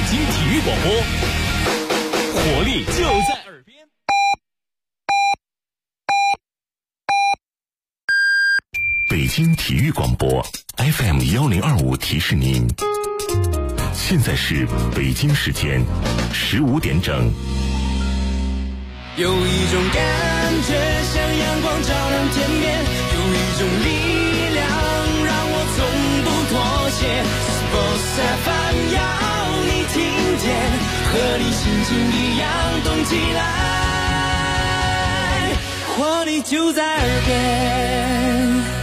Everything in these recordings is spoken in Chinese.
京体育广播，活力就在耳边。 北京体育广播 FM1025提示您，现在是北京时间15点整。 有一种感觉像阳光照亮天边，有一种力量让我从不妥协。Sports FM 要你听见，和你心情一样动起来，活力就在耳边。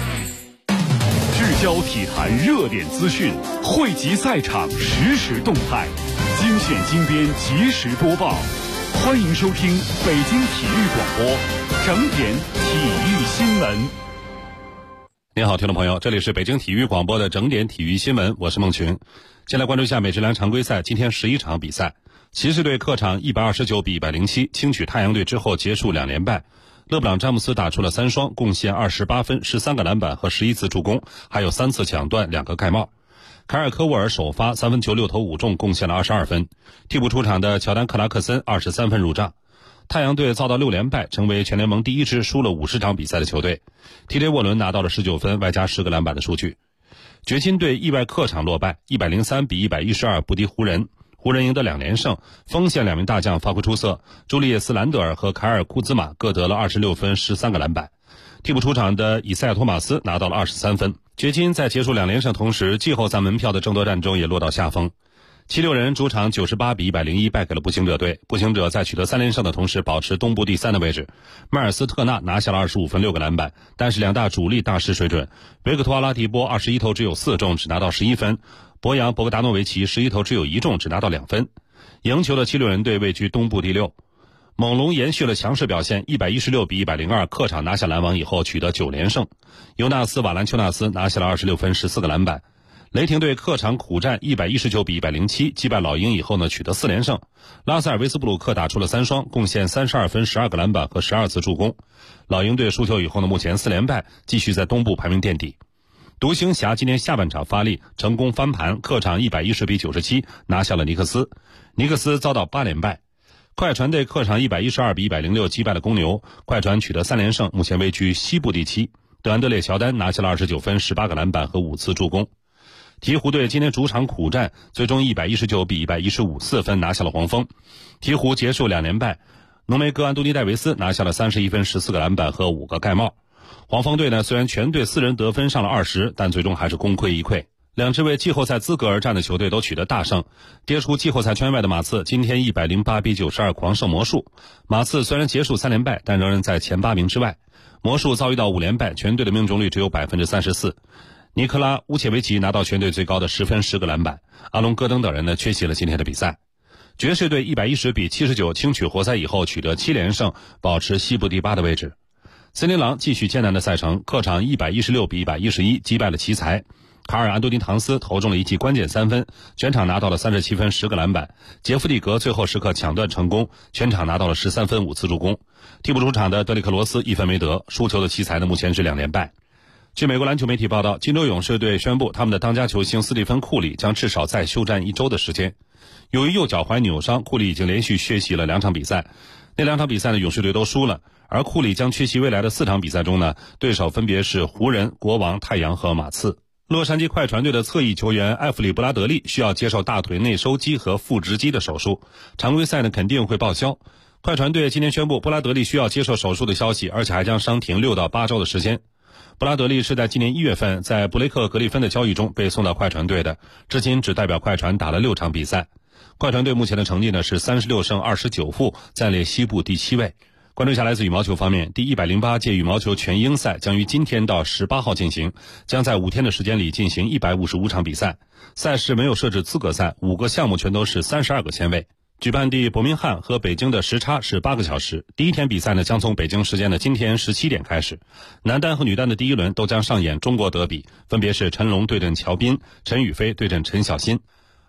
聚焦体坛热点资讯，汇集赛场实时动态，精选精编及时播报。欢迎收听北京体育广播整点体育新闻。 您好，听众朋友，这里是北京体育广播的整点体育新闻，我是孟群。先来关注一下美职篮常规赛今天11场比赛，骑士队客场129比107轻取太阳队之后结束2连败。勒布朗詹姆斯打出了3双，贡献28分、13个篮板和11次助攻，还有3次抢断、2个盖帽。凯尔科沃尔首发3分球6投5中，贡献了22分。替补出场的乔丹克拉克森23分入账。太阳队遭到6连败，成为全联盟第一支输了50场比赛的球队。TJ 沃伦拿到了19分，外加10个篮板的数据。掘金队意外客场落败，103比112不敌湖人。湖人赢得2连胜，锋线2名大将发挥出色，朱利叶斯·兰德尔和凯尔·库兹马各得了26分、13个篮板。替补出场的以赛亚·托马斯拿到了23分。掘金在结束2连胜同时，季后赛门票的争夺战中也落到下风。76人主场98比101败给了步行者队，步行者在取得3连胜的同时保持东部第3的位置。迈尔斯特纳拿下了25分6个篮板，但是2大主力大失水准。维克托阿拉迪波21投只有4中，只拿到11分。博扬博格达诺维奇11投只有1中，只拿到2分。赢球的76人队位居东部第6。猛龙延续了强势表现，116比102客场拿下篮网以后取得9连胜。尤纳斯瓦兰丘纳斯拿下了26分14个篮板。雷霆队客场苦战119比107击败老鹰以后呢，取得4连胜。拉塞尔维斯布鲁克打出了3双，贡献32分12个篮板和12次助攻。老鹰队输球以后呢，目前4连败，继续在东部排名垫底。独行侠今天下半场发力，成功翻盘，客场110比97拿下了尼克斯。尼克斯遭到8连败。快船队客场112比106击败了公牛，快船取得3连胜，目前位居西部第7。德安德烈·乔丹拿下了29分18个篮板和5次助攻。鹈鹕队今天主场苦战，最终119比115，4分拿下了黄蜂。鹈鹕结束2连败，浓眉哥安东尼·戴维斯拿下了31分14个篮板和5个盖帽。黄蜂队呢，虽然全队4人得分上了20，但最终还是功亏一篑。两支为季后赛资格而战的球队都取得大胜。跌出季后赛圈外的马刺今天108比92狂胜魔术。马刺虽然结束3连败，但仍然在前8名之外。魔术遭遇到5连败，全队的命中率只有 34%。尼克拉·乌切维奇拿到全队最高的10分10个篮板。阿隆·戈登等人呢缺席了今天的比赛。爵士队110比79轻取活塞以后取得7连胜，保持西部第8的位置。森林狼继续艰难的赛程，客场116比111击败了奇才。卡尔·安东尼·唐斯投中了一记关键3分，全场拿到了37分10个篮板。杰弗里格最后时刻抢断成功，全场拿到了13分5次助攻。替补出场的德里克·罗斯1分没得，输球的奇才呢目前是2连败。据美国篮球媒体报道，金州勇士队宣布他们的当家球星斯蒂芬·库里将至少再休战1周的时间。由于右脚踝扭伤，库里已经连续缺席了2场比赛。那2场比赛呢，勇士队都输了，而库里将缺席未来的4场比赛中呢，对手分别是湖人、国王、太阳和马刺。洛杉矶快船队的侧翼球员艾弗里·布拉德利需要接受大腿内收肌和腹直肌的手术，常规赛呢肯定会报销。快船队今天宣布布拉德利需要接受手术的消息，而且还将伤停6到8周的时间。布拉德利是在今年1月份在布雷克·格里芬的交易中被送到快船队的，至今只代表快船打了6场比赛。快船队目前的成绩呢是36胜29负，暂列西部第7位。关注一下来自羽毛球方面，第108届羽毛球全英赛将于今天到18号进行，将在5天的时间里进行155场比赛。赛事没有设置资格赛，5个项目全都是32个签位。举办地伯明翰和北京的时差是8个小时。第一天比赛呢将从北京时间的今天17点开始。男单和女单的第一轮都将上演中国德比，分别是陈龙对阵乔斌，陈雨菲对阵陈小新。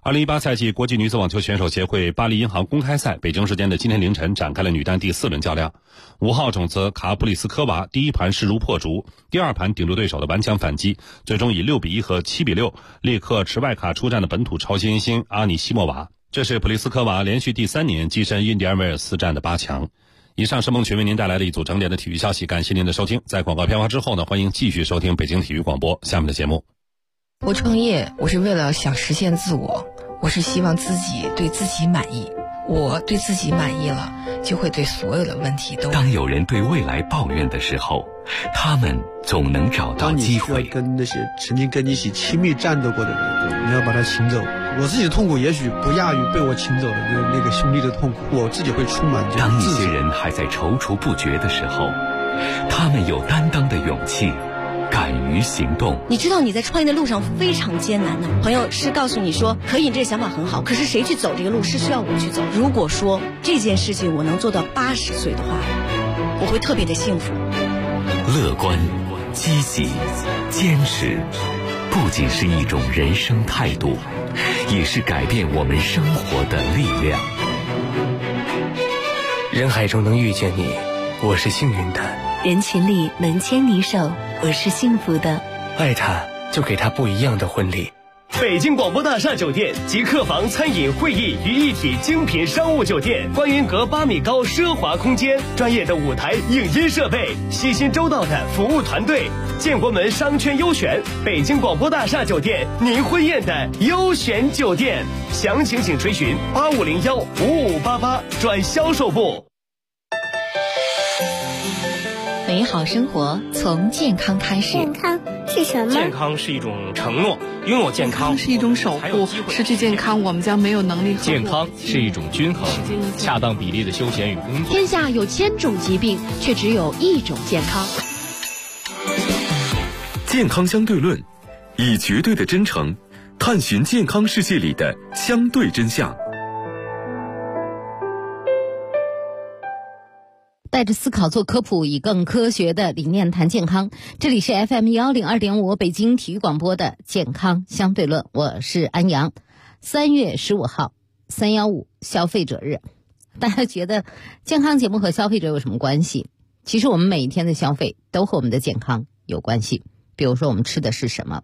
2018赛季国际女子网球选手协会巴黎银行公开赛北京时间的今天凌晨展开了女单第4轮较量。5号种子卡普里斯科娃第一盘势如破竹，第二盘顶住对手的顽强反击，最终以6-1和7-6力克持外卡出战的本土超新星阿尼西莫娃。这是普里斯科娃连续第3年跻身印第安维尔斯站的8强。以上是孟群为您带来的一组整点的体育消息，感谢您的收听。在广告片花之后呢，欢迎继续收听北京体育广播下面的节目。 我创业，我是为了想实现自我，我是希望自己对自己满意。我对自己满意了，就会对所有的问题都。 当有人对未来抱怨的时候，他们总能找到机会。 当你需要跟那些曾经跟你一起亲密战斗过的人，你要把他请走。我自己的痛苦也许不亚于被我请走的那个兄弟的痛苦，我自己会充满这种自责。 当一些人还在踌躇不决的时候，他们有担当的勇气，敢于行动。 你知道你在创业的路上非常艰难的，朋友是告诉你说可以，这个想法很好，可是谁去走这个路是需要我去走。如果说这件事情我能做到80岁的话，我会特别的幸福。 乐观、积极、坚持，不仅是一种人生态度，也是改变我们生活的力量。 人海中能遇见你，我是幸运的。 人群里能牵你手，我是幸福的。 爱他，就给他不一样的婚礼。 北京广播大厦酒店集客房、餐饮、会议于一体精品商务酒店，观云阁8米高奢华空间，专业的舞台影音设备，细心周到的服务团队，建国门商圈优选，北京广播大厦酒店您婚宴的优选酒店。详情请垂询85015588转销售部。 美好生活从健康开始。 健康是什么？ 健康是一种承诺，拥有健康是一种守护，失去健康我们将没有能力。 健康是一种均衡，恰当比例的休闲与工作。 天下有1000种疾病，却只有1种健康。 健康相对论，以绝对的真诚探寻健康世界里的相对真相。 带着思考做科普，以更科学的理念谈健康。这里是 FM102.5 北京体育广播的健康相对论，我是安阳。3月15号315消费者日，大家觉得健康节目和消费者有什么关系？其实我们每一天的消费都和我们的健康有关系。比如说我们吃的是什么，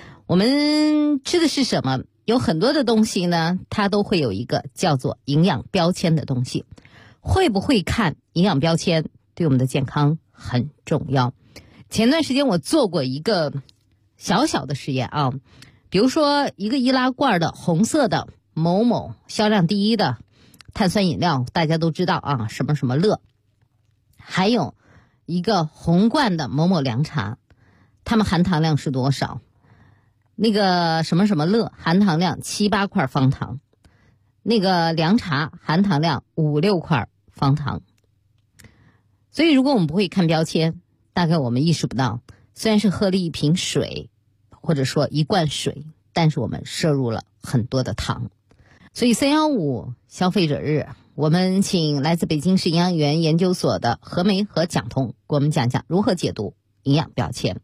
有很多的东西呢，它都会有一个叫做营养标签的东西。会不会看营养标签对我们的健康很重要。前段时间我做过一个小小的实验啊，比如说一个易拉罐的红色的某某销量第1的碳酸饮料，大家都知道啊，什么什么乐，还有一个红罐的某某凉茶，它们含糖量是多少？那个什么什么乐含糖量7-8块方糖，那个凉茶含糖量5-6块方糖。所以如果我们不会看标签，大概我们意识不到，虽然是喝了一瓶水或者说一罐水，但是我们摄入了很多的糖。所以315消费者日，我们请来自北京市营养园研究所的何梅和蒋彤给我们讲讲如何解读营养标签。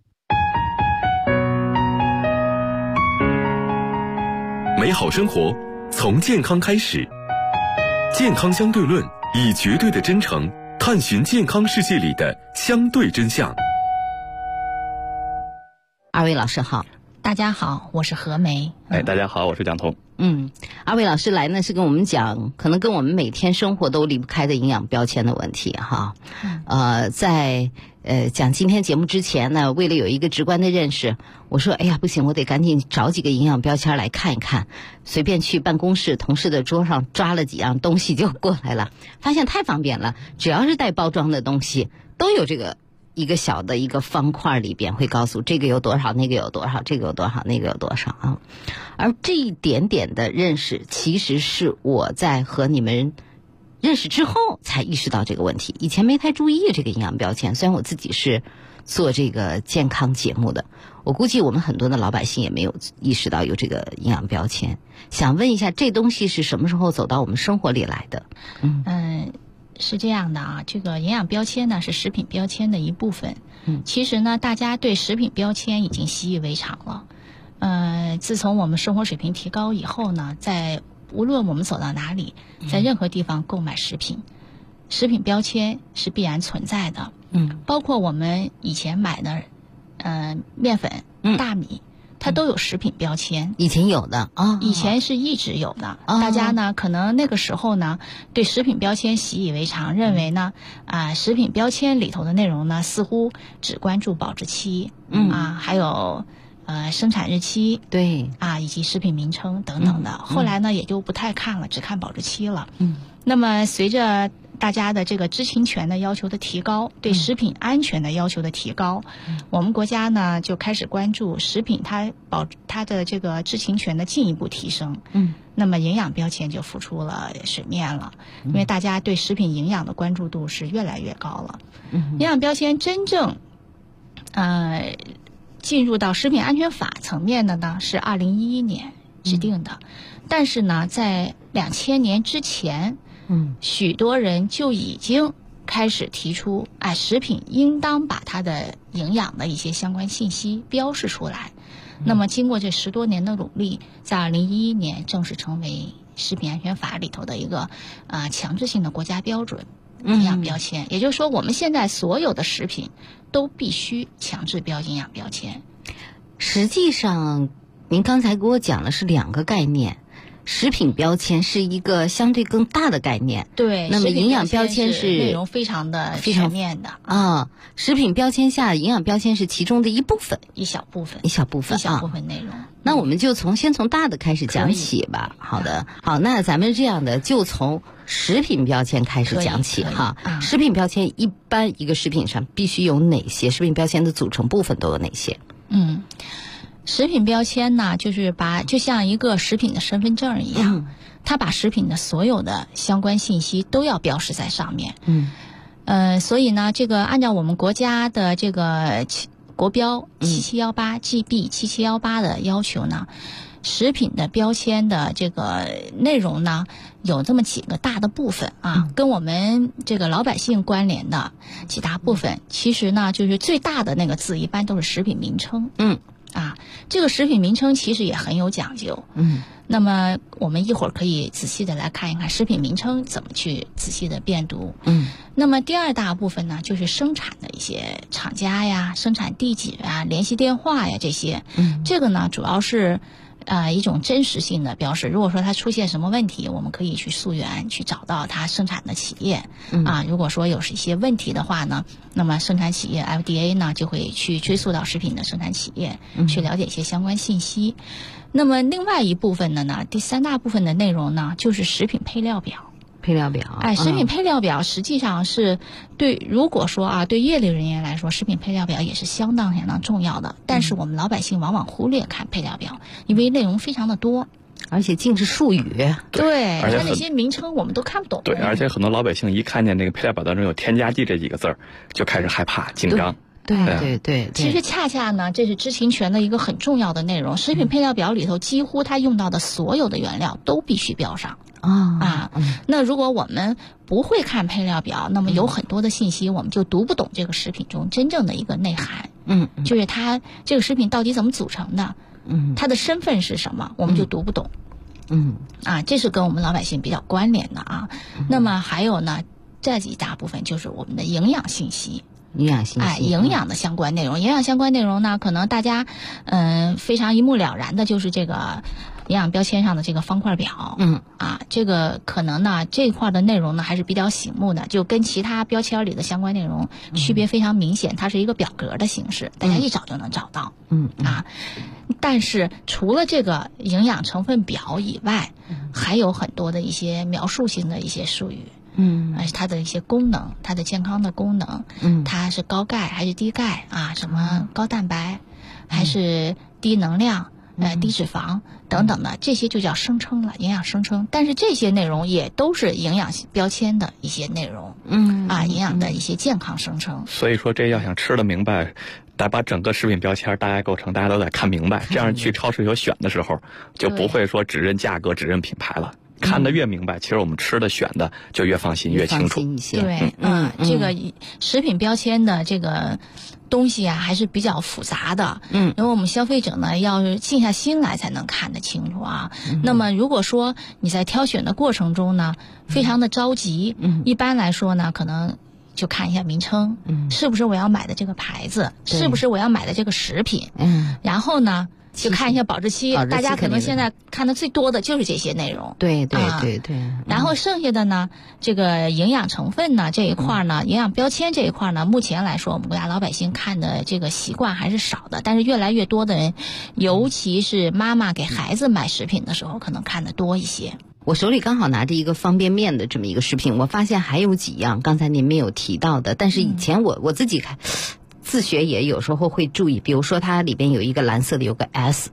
美好生活从健康开始，健康相对论，以绝对的真诚探寻健康世界里的相对真相。 二位老师好。 大家好，我是何梅。 大家好，我是蒋彤。 二位老师来呢是跟我们讲可能跟我们每天生活都离不开的营养标签的问题哈。在讲今天节目之前呢，为了有一个直观的认识，我说哎呀不行，我得赶紧找几个营养标签来看一看，随便去办公室同事的桌上抓了几样东西就过来了，发现太方便了，只要是带包装的东西都有这个一个小的一个方块里边会告诉这个有多少，那个有多少，这个有多少，那个有多少啊。而这一点点的认识，其实是我在和你们认识之后才意识到这个问题，以前没太注意这个营养标签。虽然我自己是做这个健康节目的，我估计我们很多的老百姓也没有意识到有这个营养标签。想问一下，这东西是什么时候走到我们生活里来的？ 是这样的啊，这个营养标签呢是食品标签的一部分。其实呢，大家对食品标签已经习以为常了。 自从我们生活水平提高以后呢，无论我们走到哪里，在任何地方购买食品，食品标签是必然存在的。包括我们以前买的面粉、大米，它都有食品标签。 以前有的啊， 以前是一直有的。大家呢，可能那个时候呢，对食品标签习以为常，认为呢，食品标签里头的内容呢，似乎只关注保质期，还有生产日期， 对以及食品名称等等的。后来呢，也就不太看了，只看保质期了。那么随着大家的这个知情权的要求的提高，对食品安全的要求的提高，我们国家呢就开始关注食品它的这个知情权的进一步提升。那么营养标签就浮出了水面了，因为大家对食品营养的关注度是越来越高了。营养标签真正进入到食品安全法层面的呢，是2011年制定的，但是呢，在2000年之前，许多人就已经开始提出，食品应当把它的营养的一些相关信息标示出来。那么，经过这10多年的努力，在2011年正式成为食品安全法里头的一个强制性的国家标准。营养标签，也就是说，我们现在所有的食品都必须强制标营养标签。 实际上，您刚才给我讲的是2个概念，食品标签是一个相对更大的概念。 对， 那么营养标签是内容非常的全面的啊。食品标签下，营养标签是其中的一部分， 一小部分内容。 那我们就先从大的开始讲起吧。好的，好，那咱们这样的就从食品标签开始讲起哈。食品标签一般一个食品上必须有哪些？食品标签的组成部分都有哪些？ 食品标签呢，就像一个食品的身份证一样，它把食品的所有的相关信息都要标识在上面。所以呢，这个按照我们国家的这个国标7718 GB 7718的要求呢，食品的标签的这个内容呢，有这么几个大的部分跟我们这个老百姓关联的几大部分，其实呢，就是最大的那个字一般都是食品名称。这个食品名称其实也很有讲究。那么我们一会儿可以仔细的来看一看食品名称怎么去仔细的辨读。那么第2大部分呢，就是生产的一些厂家呀、生产地址啊、联系电话呀这些。这个呢，主要是一种真实性的标识。如果说它出现什么问题，我们可以去溯源，去找到它生产的企业。如果说有一些问题的话呢，那么生产企业 FDA 呢就会去追溯到食品的生产企业，去了解一些相关信息。那么另外一部分的呢，第3大部分的内容呢，就是食品配料表。食品配料表实际上是如果说对业内人员来说，食品配料表也是相当重要的。但是我们老百姓往往忽略看配料表，因为内容非常的多， 而且尽是术语。 对，而且那些名称我们都看不懂。 对，而且很多老百姓一看见那个配料表当中有添加剂这几个字儿，就开始害怕紧张。 对。 其实恰恰呢，这是知情权的一个很重要的内容。食品配料表里头几乎它用到的所有的原料都必须标上。那如果我们不会看配料表，那么有很多的信息我们就读不懂这个食品中真正的一个内涵。就是它这个食品到底怎么组成的，它的身份是什么，我们就读不懂。这是跟我们老百姓比较关联的那么还有呢，这几大部分就是我们的营养信息。营养的相关内容。营养相关内容呢，可能大家非常一目了然的就是这个营养标签上的这个方块表。这个可能呢这块的内容呢还是比较醒目的，就跟其他标签里的相关内容区别非常明显，它是一个表格的形式，大家一找就能找到。但是除了这个营养成分表以外，还有很多的一些描述性的一些术语。它的一些功能，它的健康的功能，它是高钙还是低钙什么高蛋白还是低能量，低脂肪等等的，这些就叫声称了，营养声称。但是这些内容也都是营养标签的一些内容，营养的一些健康声称。 所以说，这要想吃得明白，得把整个食品标签大概构成，大家都得看明白，这样去超市有选的时候，就不会说只认价格、只认品牌了。 看得越明白，其实我们吃的选的就越放心越清楚一些。 对，这个食品标签的这个东西啊，还是比较复杂的。因为我们消费者呢，要是静下心来才能看得清楚啊。那么如果说你在挑选的过程中呢，非常的着急，一般来说呢，可能就看一下名称，是不是我要买的这个牌子，是不是我要买的这个食品，然后呢，就看一下保质期，大家可能现在看的最多的就是这些内容。 对。 然后剩下的呢，这个营养成分呢这一块呢，营养标签这一块呢，目前来说我们国家老百姓看的这个习惯还是少的，但是越来越多的人，尤其是妈妈给孩子买食品的时候，可能看得多一些。 我手里刚好拿着一个方便面的这么一个食品，我发现还有几样刚才您没有提到的，但是以前我自己看自学也有时候会注意，比如说它里边有一个蓝色的，有个 S。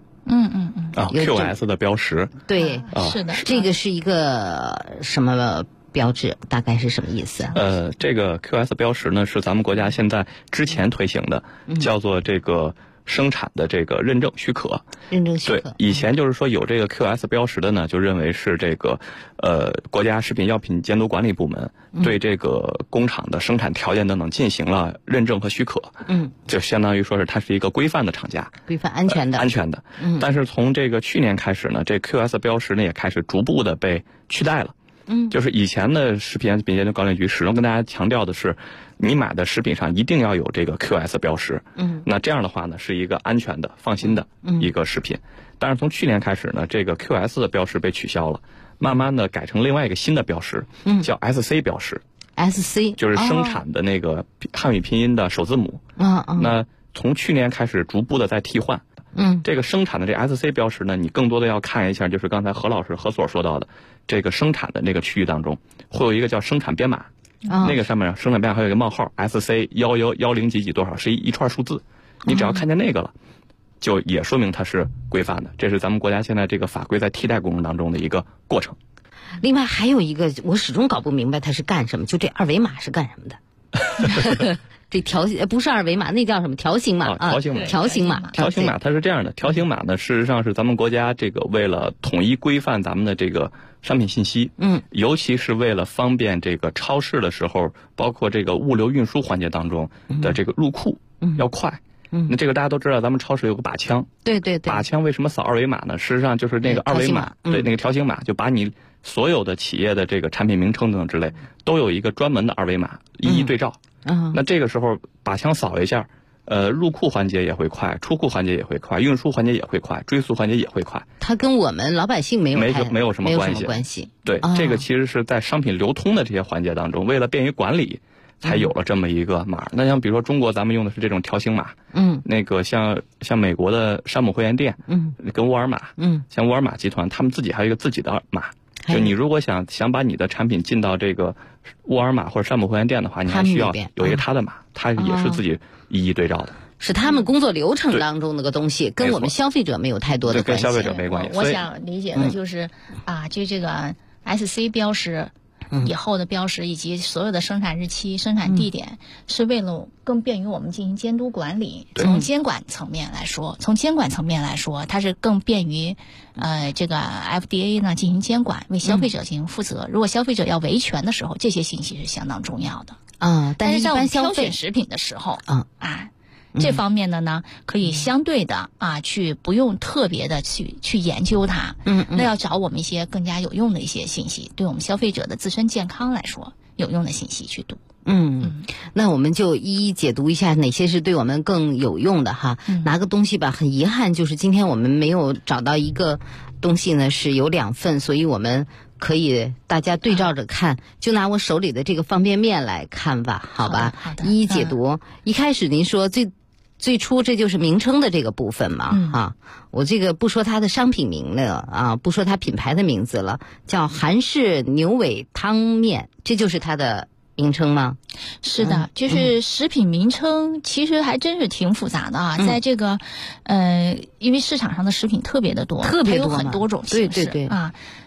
QS 的标识。 对， 是的。 这个是一个什么标志？大概是什么意思？ 这个 QS 标识呢，是咱们国家现在之前推行的，叫做这个生产的这个认证许可。对，以前就是说有这个 QS 标识的呢，就认为是这个国家食品药品监督管理部门对这个工厂的生产条件等等进行了认证和许可。就相当于说是它是一个规范的厂家， 规范安全的。 安全的。但是从这个去年开始呢，这 QS 标识呢也开始逐步的被取代了。就是以前的食品安全监督管理局始终跟大家强调的是，你买的食品上一定要有这个 QS 标识。那这样的话呢，是一个安全的、放心的一个食品。但是从去年开始呢，这个 QS 的标识被取消了，慢慢的改成另外一个新的标识，叫 SC 标识。 SC 就是生产的那个汉语拼音的首字母。那从去年开始逐步的在替换。这个生产的这 SC 标识呢，你更多的要看一下，就是刚才何所说到的，这个生产的那个区域当中，会有一个叫生产编码，那个上面生产编码还有一个冒号 SC 1110几几多少，是一串数字，你只要看见那个了，就也说明它是规范的。这是咱们国家现在这个法规在替代过程当中的一个过程。 另外还有一个，我始终搞不明白它是干什么，就这二维码是干什么的？这不是二维码，那叫什么条形码？条形码。 条形码它是这样的，条形码呢，事实上是咱们国家这个为了统一规范咱们的这个商品信息，尤其是为了方便这个超市的时候，包括这个物流运输环节当中的这个入库要快。那这个大家都知道，咱们超市有个把枪。 对。 把枪为什么扫二维码呢？事实上就是那个二维码，对，那个条形码就把你所有的企业的这个产品名称等等之类，都有一个专门的二维码，一一对照。那这个时候把枪扫一下，入库环节也会快，出库环节也会快，运输环节也会快，追溯环节也会快。 它跟我们老百姓没有什么关系。对，这个其实是在商品流通的这些环节当中，为了便于管理，才有了这么一个码。那像比如说中国，咱们用的是这种条形码。那个像美国的山姆会员店，跟沃尔玛，像沃尔玛集团，他们自己还有一个自己的码。就你如果想把你的产品进到这个沃尔玛或者山姆会员店的话，你还需要有一个他的码，他也是自己一一对照的。 是他们工作流程当中那个东西，跟我们消费者没有太多的关系。 跟消费者没关系。 我想理解的就是就这个 SC 标识以后的标识以及所有的生产日期、生产地点，是为了更便于我们进行监督管理。从监管层面来说，它是更便于这个 FDA 呢进行监管，为消费者进行负责。如果消费者要维权的时候，这些信息是相当重要的。但是在我们挑选食品的时候，这方面的呢，可以相对的去不用特别的去研究它，那要找我们一些更加有用的一些信息，对我们消费者的自身健康来说有用的信息去读。 那我们就一一解读一下哪些是对我们更有用的哈。拿个东西吧，很遗憾就是今天我们没有找到一个东西呢是有2份，所以我们可以大家对照着看，就拿我手里的这个方便面来看吧，好吧？ 好的， 一一解读。一开始您说最初这就是名称的这个部分嘛，我这个不说它的商品名了不说它品牌的名字了，叫韩式牛尾汤面，这就是它的名称吗？ 是的，就是食品名称其实还真是挺复杂的在这个因为市场上的食品特别的多， 特别多， 有很多种形式。 对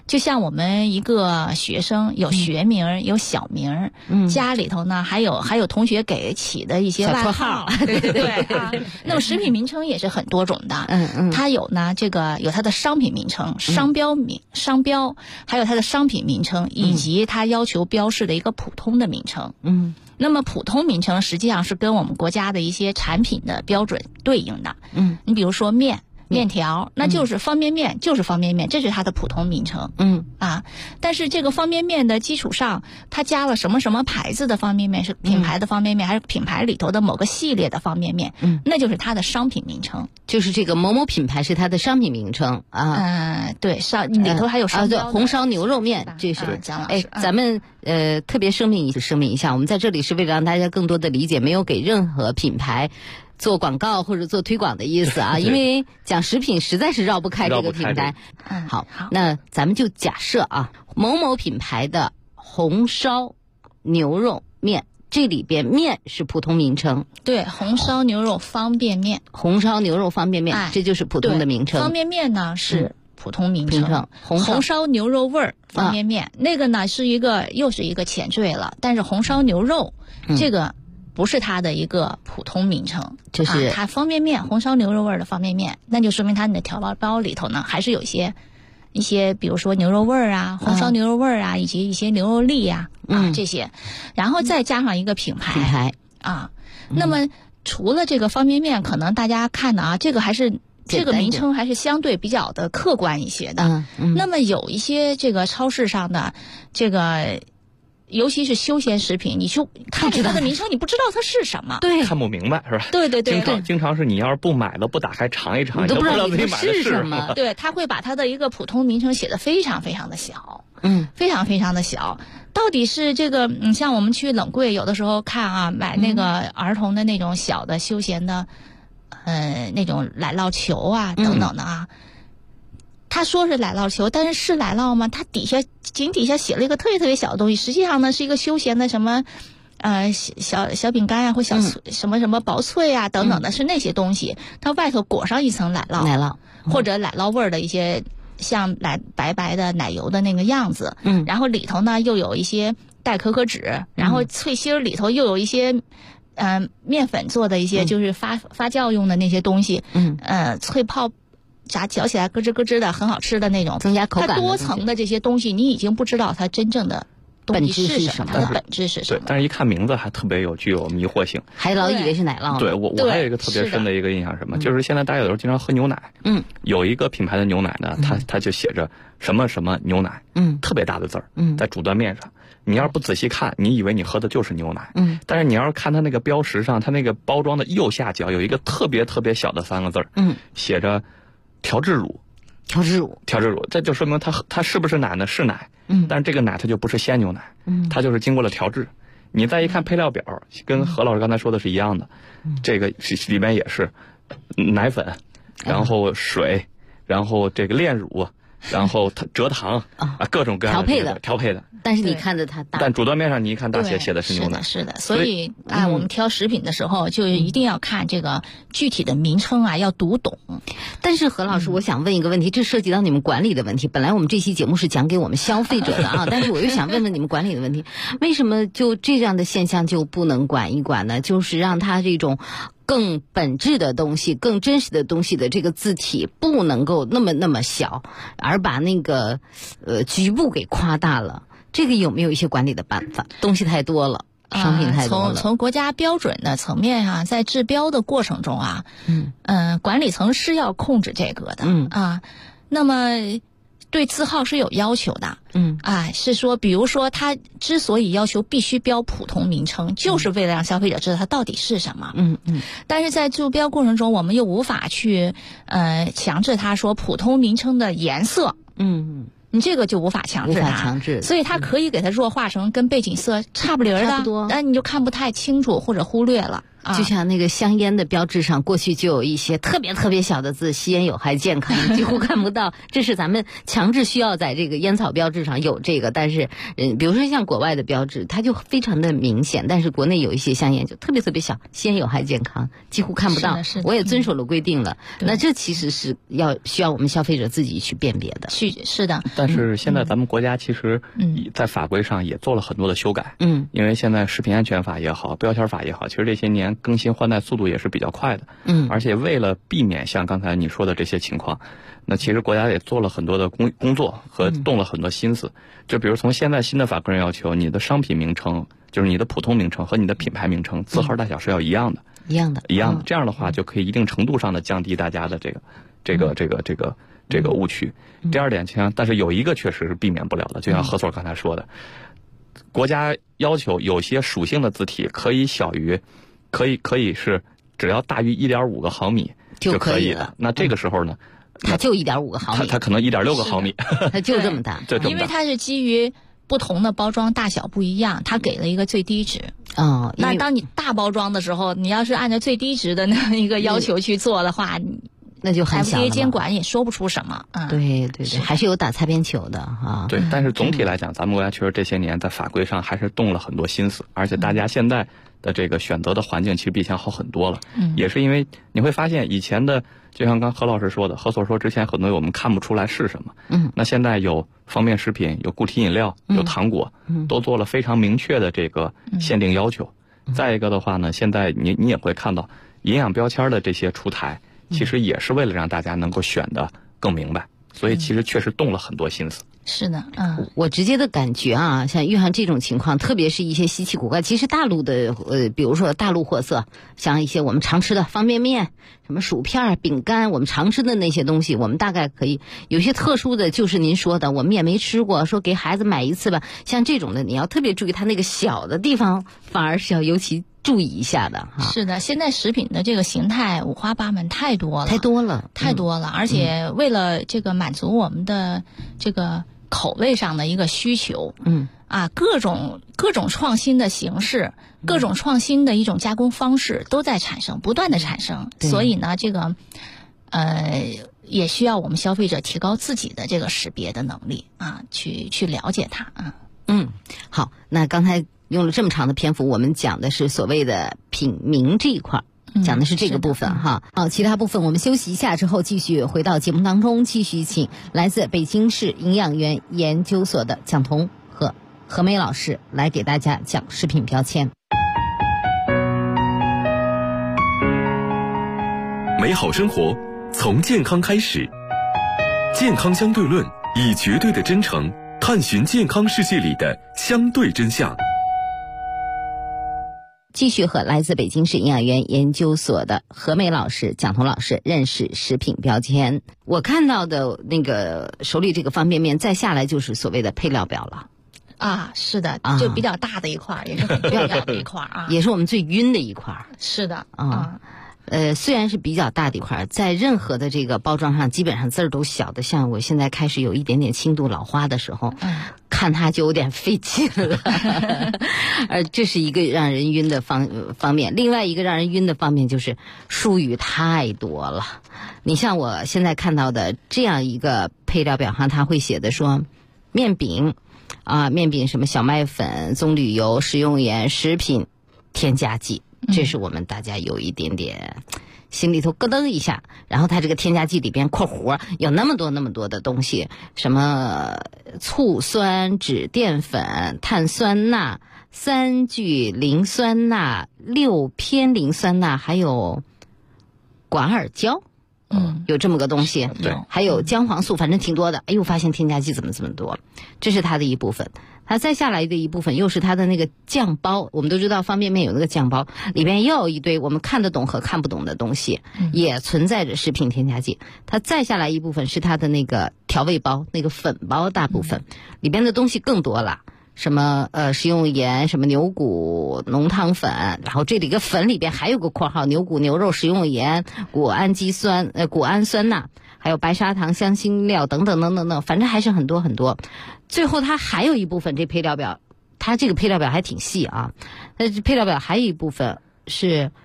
就像我们一个学生有学名有小名，家里头呢还有同学给起的一些外号，对对对啊。那么食品名称也是很多种的，它有呢这个有它的商品名称、商标，还有它的商品名称，以及它要求标示的一个普通的名称。那么普通名称实际上是跟我们国家的一些产品的标准对应的。你比如说面条，那就是方便面，就是方便面，这是它的普通名称。但是这个方便面的基础上，它加了什么什么牌子的方便面，是品牌的方便面，还是品牌里头的某个系列的方便面？那就是它的商品名称。 就是这个某某品牌是它的商品名称啊。 对，里头还有商标。 对，红烧牛肉面，这是蒋老师。 咱们特别声明一下，我们在这里是为了让大家更多的理解，没有给任何品牌做广告或者做推广的意思啊，因为讲食品实在是绕不开这个品牌。好，那咱们就假设啊，某某品牌的红烧牛肉面，这里边面是普通名称。 对，红烧牛肉方便面。 红烧牛肉方便面，这就是普通的名称。 方便面呢是普通名称。红烧牛肉味儿方便面，那个呢又是一个前缀了，但是红烧牛肉这个不是它的一个普通名称， 就是它方便面，红烧牛肉味的方便面，那就说明它的调料包里头呢还是有一些比如说牛肉味儿啊，红烧牛肉味儿啊，以及一些牛肉粒啊这些，然后再加上一个品牌啊。那么除了这个方便面，可能大家看的这个还是这个名称还是相对比较的客观一些的。那么有一些这个超市上的这个，尤其是休闲食品，你去看着它的名称，你不知道它是什么， 对， 看不明白是吧？ 对对对， 经常是你要是不买了，不打开尝一尝， 你都不知道自己买的是什么。 对，他会把它的一个普通名称写得非常非常的小，非常非常的小。到底是这个，像我们去冷柜，有的时候看买那个儿童的那种小的休闲的，那种奶酪球等等的他说是奶酪球，但是奶酪吗？它井底下写了一个特别特别小的东西，实际上呢是一个休闲的什么小饼干或小什么什么薄脆等等的，是那些东西。它外头裹上一层奶酪，或者奶酪味儿的一些像白白的奶油的那个样子。然后里头呢又有一些带可可脂，然后脆心里头又有一些面粉做的一些就是发酵用的那些东西。脆泡。嚼起来咯吱咯吱的，很好吃的那种， 增加口感。 它多层的这些东西，你已经不知道它真正的东西是什么，它的本质是什么。 对，但是一看名字还特别具有迷惑性， 还老以为是奶酪。 对，我还有一个特别深的一个印象，什么？就是现在大家有时候经常喝牛奶，有一个品牌的牛奶呢，它就写着什么什么牛奶，特别大的字儿，在主端面上。你要是不仔细看，你以为你喝的就是牛奶，但是你要是看它那个标识上，它那个包装的右下角有一个特别特别小的3个字儿，写着。调制乳，这就说明它是不是奶呢？是奶，但是这个奶它就不是鲜牛奶，它就是经过了调制。你再一看配料表，跟何老师刚才说的是一样的，这个里面也是奶粉，然后水，然后这个炼乳，然后蔗糖各种各样的调配的。 但是你看着它大， 但主端面上你一看大写的是牛奶， 是的。所以我们挑食品的时候就一定要看这个具体的名称要读懂。 但是何老师，我想问一个问题，这涉及到你们管理的问题。本来我们这期节目是讲给我们消费者的但是我又想问问你们管理的问题，为什么就这样的现象就不能管一管呢？就是让它这种更本质的东西、更真实的东西的这个字体不能够那么小，而把那个局部给夸大了。这个有没有一些管理的办法？东西太多了，商品太多了。 从国家标准的层面上，在制标的过程中管理层是要控制这个的那么对字号是有要求的是说，比如说他之所以要求必须标普通名称，就是为了让消费者知道它到底是什么。但是在注标过程中，我们又无法去强制他说普通名称的颜色。你这个就无法强制它，所以它可以给它弱化成跟背景色差不离的，但你就看不太清楚或者忽略了就像那个香烟的标志上，过去就有一些特别特别小的字，吸烟有害健康，几乎看不到。这是咱们强制需要在这个烟草标志上有这个，但是比如说像国外的标志，它就非常的明显，但是国内有一些香烟就特别特别小，吸烟有害健康，几乎看不到。我也遵守了规定了，那这其实是需要我们消费者自己去辨别的。 是的。 但是现在咱们国家其实在法规上也做了很多的修改。因为现在食品安全法也好，标签法也好，其实这些年更新换代速度也是比较快的。而且为了避免像刚才你说的这些情况，那其实国家也做了很多的工作和动了很多心思。就比如从现在新的法规要求，你的商品名称，就是你的普通名称和你的品牌名称字号大小是要一样的。一样的。这样的话就可以一定程度上的降低大家的这个误区。第二点，但是有一个确实是避免不了的，就像何所刚才说的，国家要求有些属性的字体可以是只要大于1.5个毫米就可以了。那这个时候呢， 它就1.5个毫米， 它可能1.6个毫米， 它就这么大。 因为它是基于不同的包装大小不一样，它给了一个最低值。那当你大包装的时候，你要是按照最低值的那一个要求去做的话， 那就很小了。 监管也说不出什么。 对，还是有打擦边球的啊。 对，但是总体来讲，咱们国家确实这些年在法规上还是动了很多心思，而且大家现在的这个选择的环境其实比以前好很多了。也是因为你会发现以前的，就像刚何老师说的，何所说之前很多我们看不出来是什么。那现在有方便食品，有固体饮料，有糖果，都做了非常明确的这个限定要求。再一个的话呢，现在你也会看到营养标签的这些出台，其实也是为了让大家能够选得更明白，所以其实确实动了很多心思。 是的， 我直接的感觉啊，像遇上这种情况，特别是一些稀奇古怪，其实大陆的比如说大陆货色，像一些我们常吃的方便面、什么薯片、饼干，我们常吃的那些东西，我们大概可以有些特殊的，就是您说的，我们也没吃过，说给孩子买一次吧，像这种的，你要特别注意它那个小的地方，反而是要尤其注意一下的哈。 是的，现在食品的这个形态五花八门，太多了，而且为了这个满足我们的这个口味上的一个需求，各种创新的形式，各种创新的一种加工方式都在不断的产生，所以呢，这个也需要我们消费者提高自己的这个识别的能力啊，去了解它啊。 好，那刚才用了这么长的篇幅，我们讲的是所谓的品名这一块。讲的是这个部分哈。好，其他部分我们休息一下之后继续回到节目当中，继续请来自北京市营养园研究所的蒋彤和何梅老师来给大家讲食品标签。 美好生活从健康开始，健康相对论以绝对的真诚探寻健康世界里的相对真相。 继续和来自北京市营养园研究所的何梅老师、蒋彤老师认识食品标签。我看到的那个手里这个方便面，再下来就是所谓的配料表了。 是的，就比较大的一块，也是很重要的一块啊， 也是我们最晕的一块。 是的虽然是比较大的一块，在任何的这个包装上，基本上字儿都小的，像我现在开始有一点点轻度老花的时候，看它就有点费劲了。这是一个让人晕的方面。另外一个让人晕的方面就是术语太多了。你像我现在看到的这样一个配料表上，它会写的说面饼面饼什么小麦粉、棕榈油、食用盐、食品添加剂。这是我们大家有一点点心里头咯噔一下。然后它这个添加剂里边括弧有那么多的东西，什么醋酸酯淀粉、碳酸钠、3聚磷酸钠、6偏磷酸钠，还有管尔胶，有这么个东西。 对， 还有姜黄素，反正挺多的。哎呦，发现添加剂怎么这么多？这是它的一部分。它再下来的一部分又是它的那个酱包。我们都知道方便面有那个酱包，里边又有一堆我们看得懂和看不懂的东西，也存在着食品添加剂。它再下来一部分是它的那个调味包，那个粉包，大部分里边的东西更多了，什么食用盐，什么牛骨浓汤粉，然后这里个粉里边还有个括号，牛骨牛肉食用盐、谷氨酸钠，还有白砂糖、香辛料等等，反正还是很多很多。最后它还有一部分，这配料表，它这个配料表还挺细啊。它配料表还有一部分是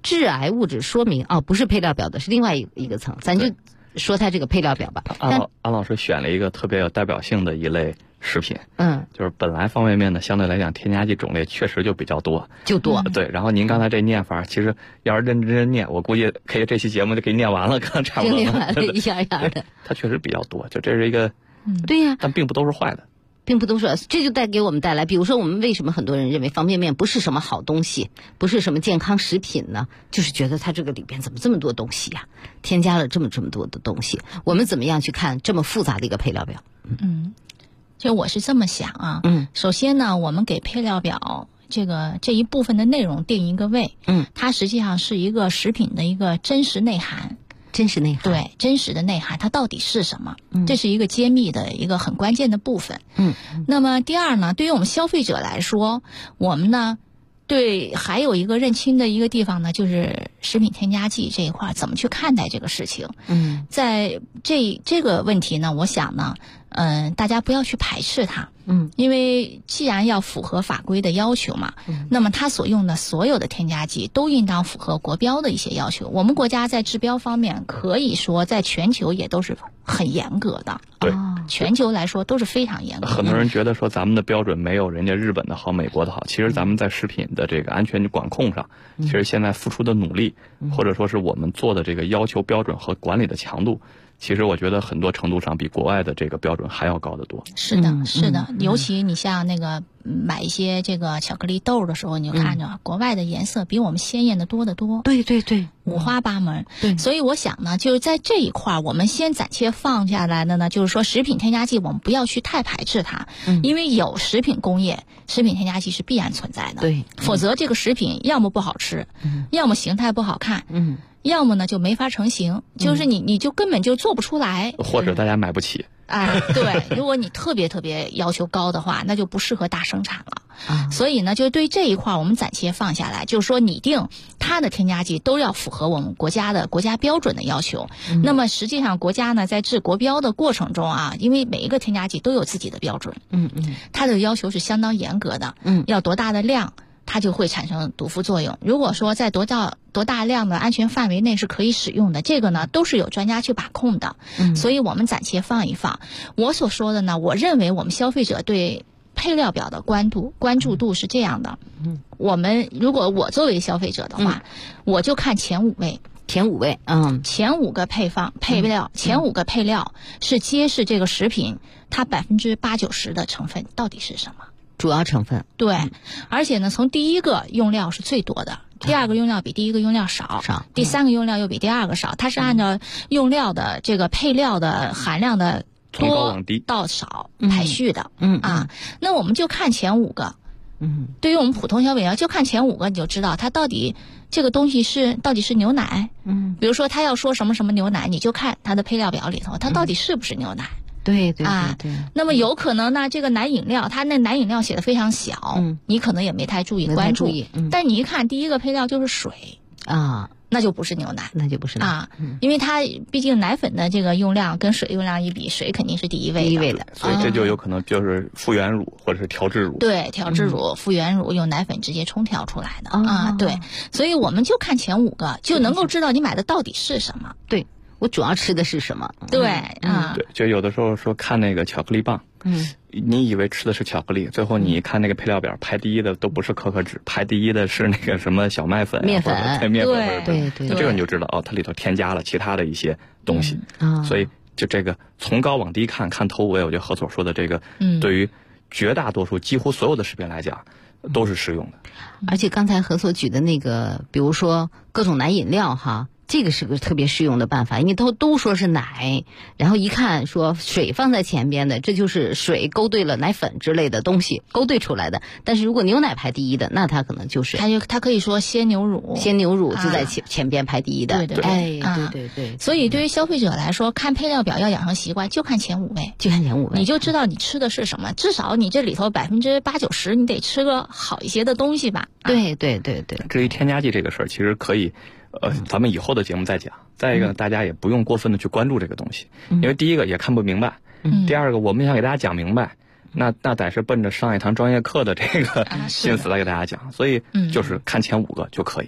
致癌物质说明不是配料表的，是另外一个层，咱就说它这个配料表吧。 安老师选了一个特别有代表性的一类食品，就是本来方便面呢，相对来讲添加剂种类确实就比较多，对。然后您刚才这念法，其实要是认真念，我估计可以这期节目就给念完了，可能差不多。 念完了一样一样的， 它确实比较多，就这是一个， 对呀， 但并不都是坏的。 并不都是，这就给我们带来，比如说我们为什么很多人认为方便面不是什么好东西，不是什么健康食品呢？就是觉得它这个里边怎么这么多东西呀，添加了这么多的东西。我们怎么样去看这么复杂的一个配料表？ 就我是这么想啊，首先呢，我们给配料表这一部分的内容定一个位，它实际上是一个食品的一个真实内涵。对，真实的内涵它到底是什么？这是一个揭秘的一个很关键的部分。那么第二呢，对于我们消费者来说，我们呢还有一个认清的一个地方呢，就是食品添加剂这一块怎么去看待这个事情。在这个问题呢，我想呢，大家不要去排斥它。因为既然要符合法规的要求嘛，那么它所用的所有的添加剂都应当符合国标的一些要求。我们国家在治标方面可以说在全球也都是很严格的。 对， 全球来说都是非常严格的。 很多人觉得说咱们的标准没有人家日本的好、美国的好，其实咱们在食品的这个安全管控上，其实现在付出的努力，或者说是我们做的这个要求标准和管理的强度，其实我觉得很多程度上比国外的这个标准还要高得多。 是的，是的，尤其你像那个买一些这个巧克力豆的时候，你就看着国外的颜色比我们鲜艳的多得多。 对对对， 五花八门。 对， 所以我想呢，就是在这一块我们先暂且放下来的呢，就是说食品添加剂我们不要去太排斥它，因为有食品工业，食品添加剂是必然存在的。 对， 否则这个食品要么不好吃，要么形态不好看，要么呢就没法成型，就是你就根本就做不出来， 或者大家买不起。 对，如果你特别要求高的话，那就不适合大生产了。所以呢，就对这一块我们暂且放下来，就是说拟定它的添加剂都要符合我们国家标准的要求。那么实际上国家呢在制国标的过程中啊，因为每一个添加剂都有自己的标准，它的要求是相当严格的，要多大的量它就会产生毒副作用。如果说在多大量的安全范围内是可以使用的，这个呢都是有专家去把控的。所以我们暂且放一放。我所说的呢，我认为我们消费者对配料表的关注度是这样的。如果我作为消费者的话，我就看前五位。 前五个配料，前五个配料是揭示这个食品它80%-90%的成分到底是什么。 主要成分。 对，而且呢，从第一个用料是最多的，第二个用料比第一个用料少，第三个用料又比第二个少，它是按照用料的这个配料的含量的多到少排序的。那我们就看前五个。对于我们普通消费者，就看前五个，你就知道它到底这个东西到底是牛奶。比如说它要说什么什么牛奶，你就看它的配料表里头，它到底是不是牛奶。 对。 那么有可能呢，这个奶饮料，它那奶饮料写的非常小，你可能也没太注意关注。但你一看第一个配料就是水那就不是牛奶，因为它毕竟奶粉的这个用量跟水用量一比，水肯定是第一位的， 所以这就有可能就是复原乳或者是调制乳。 对，调制乳、复原乳用奶粉直接冲调出来的对，所以我们就看前五个，就能够知道你买的到底是什么。 对，我主要吃的是什么？ 对对，就有的时候说看那个巧克力棒，你以为吃的是巧克力，最后你一看那个配料表，排第一的都不是可可脂，排第一的是那个什么小麦粉、 面粉， 对，这个你就知道它里头添加了其他的一些东西。所以就这个从高往低看头五位，我觉得何所说的这个，对于绝大多数几乎所有的食品来讲，都是适用的。 而且刚才何所举的那个，比如说各种奶饮料这个是个特别适用的办法，因为都说是奶，然后一看说水放在前边的，这就是水勾兑了奶粉之类的东西勾兑出来的。但是如果牛奶排第一的，那它可能就是它可以说鲜牛乳就在前边排第一的。 对。所以对于消费者来说，看配料表要养成习惯，就看前五位，你就知道你吃的是什么。至少你这里头80%-90%你得吃个好一些的东西吧。 对。 至于添加剂这个事儿，其实可以。咱们以后的节目再讲。再一个，大家也不用过分的去关注这个东西，因为第一个也看不明白，第二个我们想给大家讲明白，那得是奔着上一堂专业课的这个心思来给大家讲，所以就是看前五个就可以。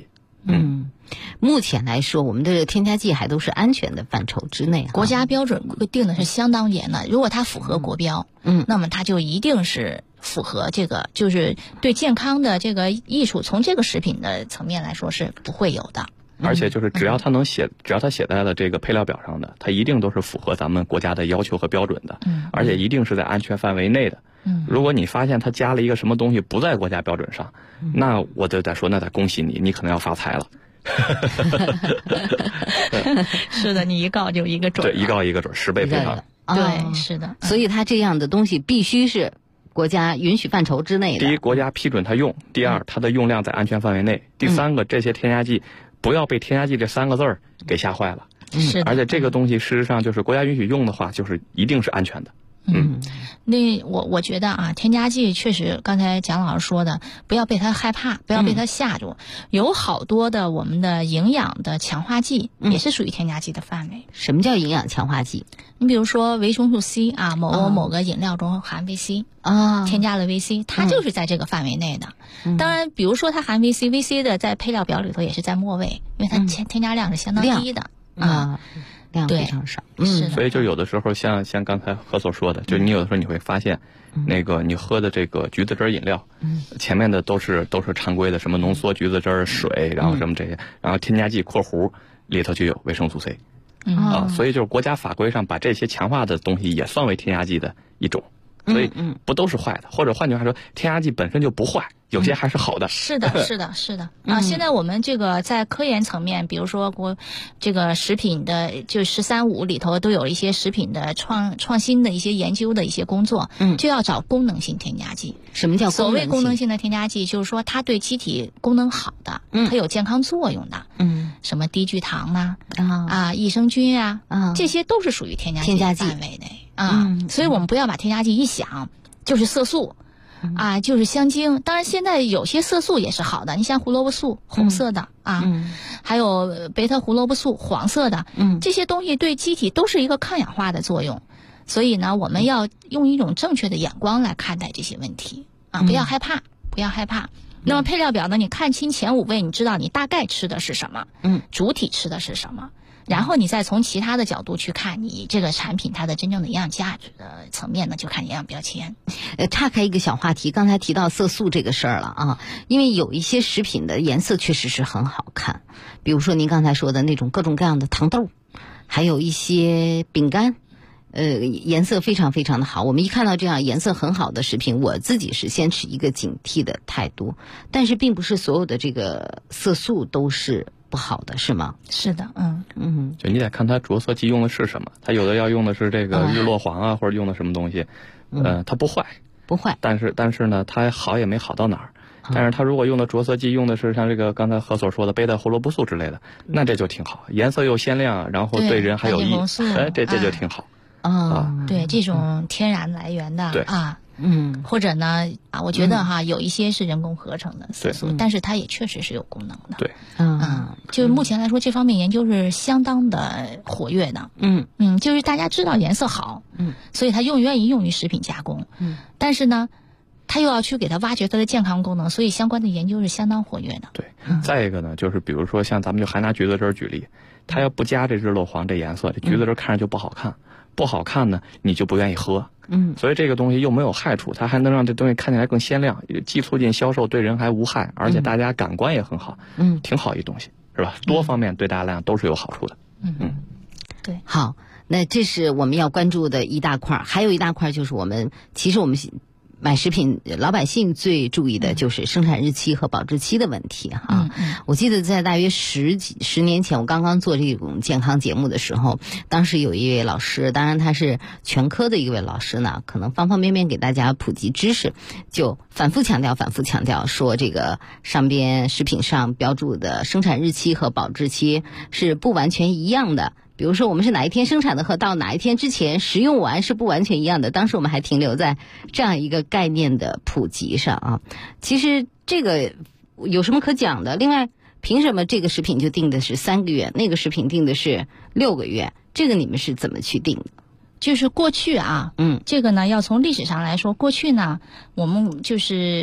目前来说，我们的添加剂还都是安全的范畴之内。 国家标准定的是相当严的，如果它符合国标，那么它就一定是符合这个，就是对健康的这个益处，从这个食品的层面来说是不会有的。 而且就是只要它写在了这个配料表上的，它一定都是符合咱们国家的要求和标准的，而且一定是在安全范围内的。如果你发现它加了一个什么东西不在国家标准上，那我就得说，那得恭喜你，你可能要发财了。 是的，你一告就一个准， 对，一告一个准，10倍赔偿。 对，是的。 所以它这样的东西必须是国家允许范畴之内的。 第一，国家批准它用；第二，它的用量在安全范围内；第三个，这些添加剂不要被添加剂这3个字儿给吓坏了。 是的。 而且这个东西事实上就是国家允许用的话，就是一定是安全的。 那我觉得啊，添加剂确实，刚才蒋老师说的，不要被它害怕，不要被它吓住。有好多的我们的营养的强化剂也是属于添加剂的范围。 什么叫营养强化剂？ 你比如说维生素 C 啊，某个饮料中含 VC 啊，添加了 VC， 它就是在这个范围内的。当然，比如说它含 VC 的在配料表里头也是在末位，因为它添加量是相当低的量非常少。 是的。 所以就有的时候像刚才何所说的，就你有的时候你会发现，那个你喝的这个橘子汁饮料，前面的都是常规的什么浓缩橘子汁、水，然后什么这些，然后添加剂括弧里头就有维生素 C。所以就是国家法规上把这些强化的东西也算为添加剂的一种，所以不都是坏的，或者换句话说，添加剂本身就不坏，有些还是好的。 是的，是的，是的。现在我们这个在科研层面，比如说这个食品的就“13+5”里头都有一些食品的创新的一些研究的一些工作，就要找功能性添加剂。 什么叫所谓功能性的添加剂？就是说它对机体功能好的，它有健康作用的，什么低聚糖益生菌啊，这些都是属于添加剂范围内所以我们不要把添加剂一想就是色素。就是香精。当然，现在有些色素也是好的，你像胡萝卜素，红色的还有贝塔胡萝卜素，黄色的，这些东西对机体都是一个抗氧化的作用。所以呢，我们要用一种正确的眼光来看待这些问题不要害怕，不要害怕。那么配料表呢，你看清前5位，你知道你大概吃的是什么，主体吃的是什么。然后你再从其他的角度去看你这个产品它的真正的营养价值的层面呢，就看营养标签。 岔开一个小话题，刚才提到色素这个事儿了因为有一些食品的颜色确实是很好看，比如说您刚才说的那种各种各样的糖豆，还有一些饼干。颜色非常非常的好，我们一看到这样颜色很好的食品，我自己是先持一个警惕的态度，但是并不是所有的这个色素都是不好的，是吗？ 是的， 就你得看它着色剂用的是什么，它有的要用的是这个日落黄或者用的什么东西，它不坏，但是呢，它好也没好到哪儿。但是它如果用的着色剂用的是像这个刚才何所说的贝塔胡萝卜素之类的，那这就挺好，颜色又鲜亮，然后对人还有益，这就挺好。 对，这种天然来源的或者呢我觉得有一些是人工合成的色素，但是它也确实是有功能的。 对， 就目前来说，这方面研究是相当的活跃的。就是大家知道颜色好，所以它愿意用于食品加工。但是呢，他又要去给它挖掘它的健康功能，所以相关的研究是相当活跃的。 对，再一个呢，就是比如说像咱们就还拿橘子汁举例，它要不加这日落黄这颜色，这橘子汁看着就不好看。不好看呢，你就不愿意喝。所以这个东西又没有害处，它还能让这东西看起来更鲜亮，既促进销售，对人还无害，而且大家感官也很好。挺好一东西，是吧？多方面对大家来讲都是有好处的。 对。 好，那这是我们要关注的一大块，还有一大块就是其实我们买食品老百姓最注意的就是生产日期和保质期的问题我记得在大约十年前，我刚刚做这种健康节目的时候，当时有一位老师，当然他是全科的一位老师呢，可能方方面面给大家普及知识，就反复强调说这个上边食品上标注的生产日期和保质期是不完全一样的。比如说我们是哪一天生产的和到哪一天之前食用完是不完全一样的，当时我们还停留在这样一个概念的普及上其实这个有什么可讲的？另外，凭什么这个食品就定的是3个月，那个食品定的是6个月？这个你们是怎么去定的？ 就是过去这个呢要从历史上来说，过去呢我们就是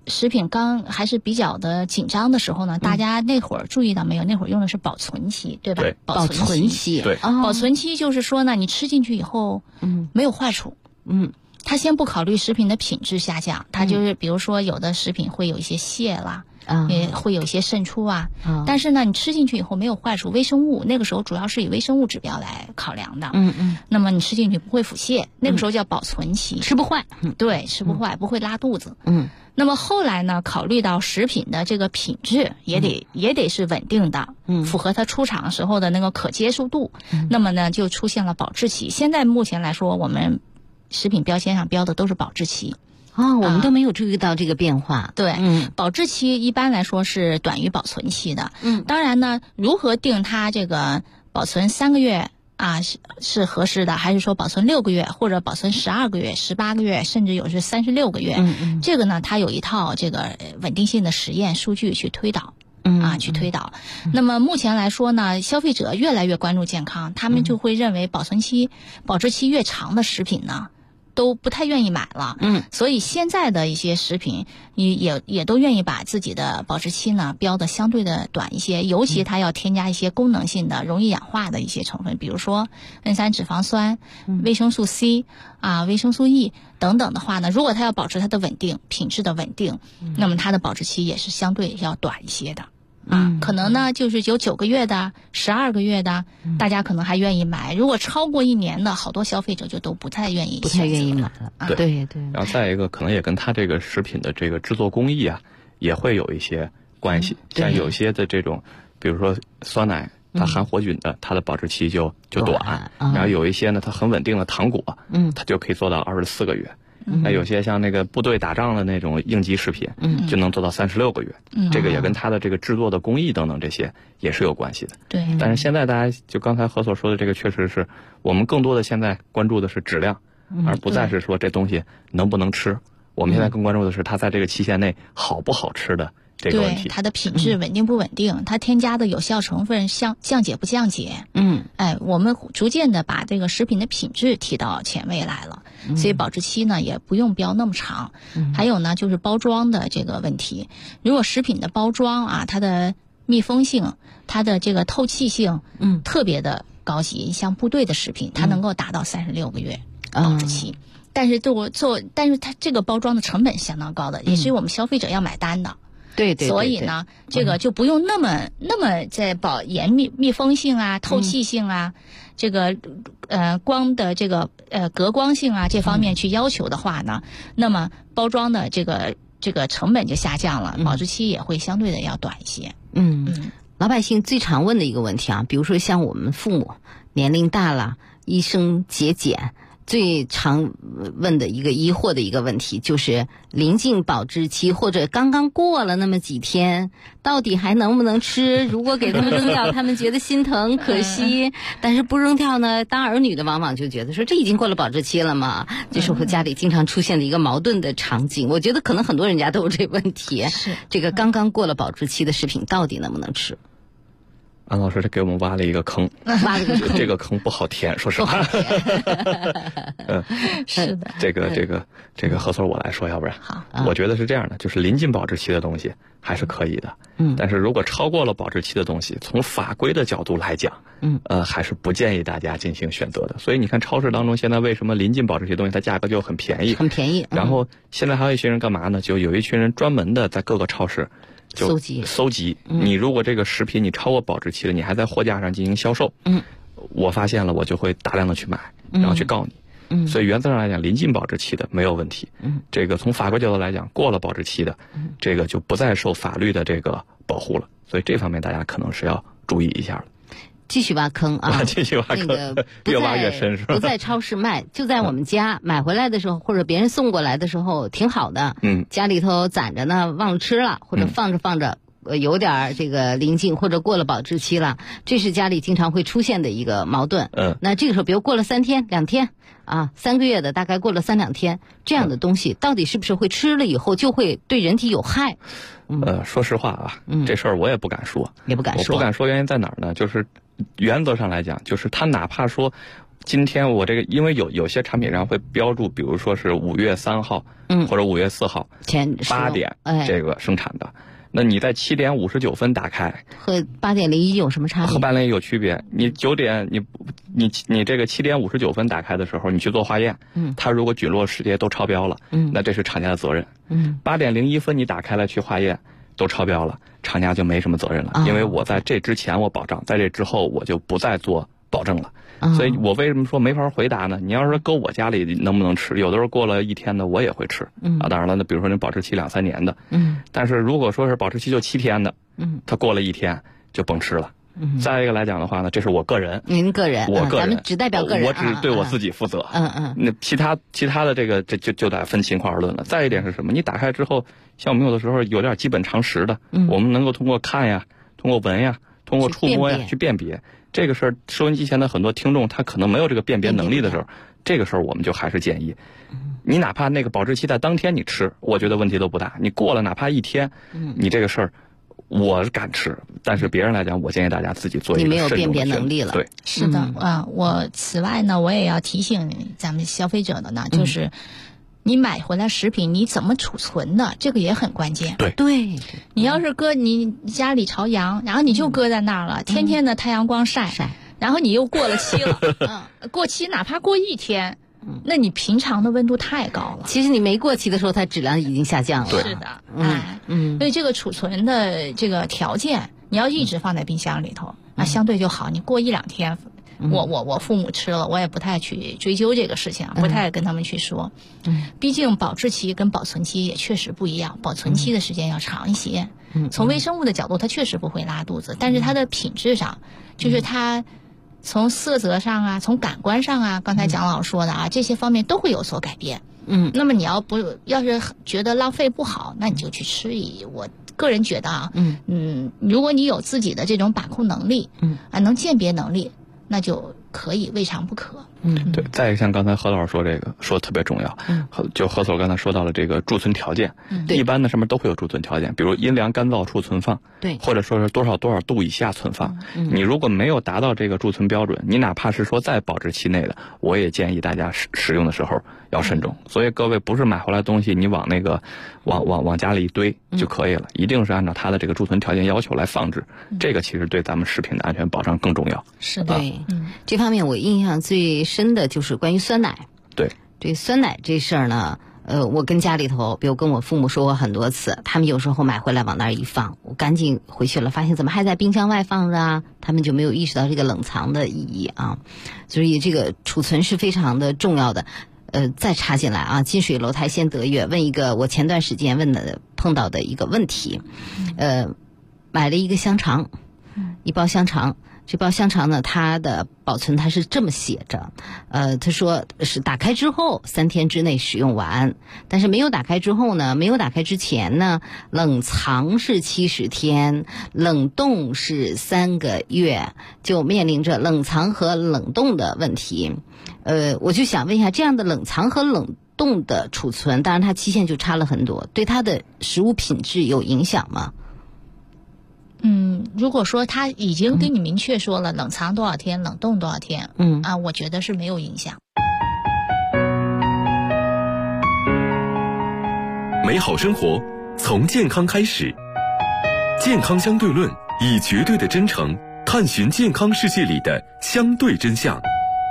食品刚还是比较的紧张的时候呢，大家那会儿注意到没有？那会儿用的是保存期，对吧？ 对， 保存期。 对， 保存期就是说呢，你吃进去以后，没有坏处。他先不考虑食品的品质下降，他就是比如说有的食品会有一些屑啦。也会有一些渗出啊，但是呢，你吃进去以后没有坏处，微生物那个时候主要是以微生物指标来考量的。那么你吃进去不会腹泻，那个时候叫保存期， 吃不坏。 对，吃不坏，不会拉肚子。那么后来呢，考虑到食品的这个品质也得是稳定的，符合它出厂时候的那个可接受度。那么呢，就出现了保质期。现在目前来说，我们食品标签上标的都是保质期。 我们都没有注意到这个变化。 对，保质期一般来说是短于保存期的。当然呢，如何定它这个保存3个月啊是合适的，还是说保存6个月，或者保存12个月、18个月，甚至有是36个月？这个呢，它有一套这个稳定性的实验数据去推导。去推导。那么目前来说呢，消费者越来越关注健康，他们就会认为保质期越长的食品呢，都不太愿意买了。所以现在的一些食品也都愿意把自己的保质期呢标的相对的短一些，尤其它要添加一些功能性的、容易氧化的一些成分，比如说N3脂肪酸、维生素 C 维生素 E 等等的话呢，如果它要保持它的稳定、品质的稳定，那么它的保质期也是相对要短一些的。可能呢就是有9个月的、12个月的，大家可能还愿意买。如果超过1年的，好多消费者就都不太愿意买了。对。 然后再一个，可能也跟它这个食品的这个制作工艺也会有一些关系。像有些的这种，比如说酸奶，它含活菌的，它的保质期就短。然后有一些呢，它很稳定的糖果，它就可以做到24个月。那有些像那个部队打仗的那种应急食品，就能做到36个月。这个也跟它的这个制作的工艺等等这些也是有关系的。 对。 但是现在大家就刚才何所说的这个，确实是我们更多的现在关注的是质量，而不再是说这东西能不能吃。我们现在更关注的是它在这个期限内好不好吃的这个问题。 对，它的品质稳定不稳定，它添加的有效成分降解不降解。我们逐渐的把这个食品的品质提到前位来了，所以保质期呢也不用标那么长。还有呢就是包装的这个问题，如果食品的包装它的密封性、它的这个透气性特别的高级，像部队的食品它能够达到36个月保质期。但是它这个包装的成本相当高的，也是我们消费者要买单的。 对， 所以呢，这个就不用那么在严密封性透气性这个光的这个隔光性这方面去要求的话呢，那么包装的这个成本就下降了，保质期也会相对的要短一些。 老百姓最常问的一个问题比如说像我们父母年龄大了，医生节俭。最常问的一个疑惑的一个问题就是临近保质期或者刚刚过了那么几天，到底还能不能吃？如果给他们扔掉，他们觉得心疼可惜，但是不扔掉呢，当儿女的往往就觉得说这已经过了保质期了嘛，这是我家里经常出现的一个矛盾的场景。我觉得可能很多人家都有这个问题，这个刚刚过了保质期的食品到底能不能吃？ 安老师，这给我们挖了一个坑，这个坑不好填，说实话。 是的。 这个何所我来说，要不然。 好。 我觉得是这样的，就是临近保质期的东西还是可以的。但是如果超过了保质期的东西，从法规的角度来讲，还是不建议大家进行选择的。所以你看，超市当中现在为什么临近保质期的东西它价格就很便宜？ 很便宜。 然后现在还有一群人干嘛呢？就有一群人专门的在各个超市。搜集，你如果这个食品你超过保质期了，你还在货架上进行销售，我发现了，我就会大量的去买，然后去告你。所以原则上来讲，临近保质期的没有问题。这个从法规角度来讲，过了保质期的，这个就不再受法律的这个保护了。所以这方面大家可能是要注意一下了。 继续挖坑继续挖坑，越挖越深是吧？ 不在超市卖，就在我们家买回来的时候，或者别人送过来的时候，挺好的。家里头攒着呢，忘了吃了，或者放着，有点这个临近或者过了保质期了，这是家里经常会出现的一个矛盾。那这个时候，比如过了3天、2天3个月的，大概过了3、2天，这样的东西到底是不是会吃了以后就会对人体有害？ 说实话这事儿我也不敢说， 也不敢说。 我不敢说原因在哪儿呢？就是原则上来讲，就是他哪怕说今天我这个，因为有些产品上会标注，比如说是5月3号，或者5月4号8点这个生产的。那你在7点59分打开， 和8点01有什么差别？ 和8点01有区别。你9点，你这个7点59分打开的时候，你去做化验，它如果菌落识别都超标了，那这是厂家的责任。8点01分你打开了去化验，都超标了，厂家就没什么责任了，因为我在这之前我保障，在这之后我就不再做保证了。所以我为什么说没法回答呢？你要是搁我家里能不能吃，有的时候过了1天的我也会吃，当然了，那比如说那保质期2、3年的，但是如果说是保质期就7天的，它过了1天就甭吃了。再一个来讲的话呢，这是我个人， 您个人， 我个人， 咱们只代表个人， 我只对我自己负责。那其他的这个就得分情况而论了。再一点是什么？你打开之后，像我们有的时候有点基本常识的，我们能够通过看呀，通过闻呀，通过触摸呀去辨别。这个事儿，收音机前的很多听众他可能没有这个辨别能力的时候，这个时候我们就还是建议，你哪怕那个保质期在当天你吃，我觉得问题都不大。你过了哪怕1天，你这个事儿我敢吃，但是别人来讲，我建议大家自己做一个你没有辨别能力了。 对， 是的我此外呢，我也要提醒咱们消费者的呢，就是你买回来食品你怎么储存的，这个也很关键。 对， 你要是搁你家里朝阳，然后你就搁在那儿了，天天的太阳光晒，然后你又过了期了，过期哪怕过1天，那你平常的温度太高了。 其实你没过期的时候，它质量已经下降了。 是的，所以这个储存的这个条件，你要一直放在冰箱里头，相对就好。你过1、2天。我父母吃了，我也不太去追究这个事情，不太跟他们去说。毕竟保质期跟保存期也确实不一样，保存期的时间要长一些。从微生物的角度，它确实不会拉肚子，但是它的品质上，就是它从色泽上啊，从感官上啊，刚才蒋老师说的这些方面都会有所改变。那么你要是觉得浪费不好，那你就去吃我个人觉得如果你有自己的这种把控能力，能鉴别能力，那就可以，未尝不可。 对。再一个，像刚才何老师说这个说的特别重要，就何所刚才说到了这个贮存条件，一般的上面都会有贮存条件，比如阴凉干燥处存放， 对， 或者说是多少度以下存放。你如果没有达到这个贮存标准，你哪怕是说在保质期内的，我也建议大家使用的时候要慎重。所以各位不是买回来东西你往那个往家里一堆就可以了，一定是按照它的这个贮存条件要求来放置。这个其实对咱们食品的安全保障更重要。 是的，这方面我印象最深的就是关于酸奶。对酸奶这事儿呢，我跟家里头，比如跟我父母说过很多次，他们有时候买回来往那儿一放，我赶紧回去了，发现怎么还在冰箱外放着啊？他们就没有意识到这个冷藏的意义啊，所以这个储存是非常的重要的。再插进来啊，近水楼台先得月，问一个我前段时间碰到的一个问题，买了一个香肠，一包香肠。这包香肠呢，它的保存它是这么写着，他说是打开之后3天之内使用完，但是没有打开之前呢，冷藏是70天，冷冻是3个月，就面临着冷藏和冷冻的问题。我就想问一下，这样的冷藏和冷冻的储存，当然它期限就差了很多，对它的食物品质有影响吗？ 如果说他已经跟你明确说了冷藏多少天，冷冻多少天，我觉得是没有影响。 美好生活从健康开始，健康相对论以绝对的真诚探寻健康世界里的相对真相。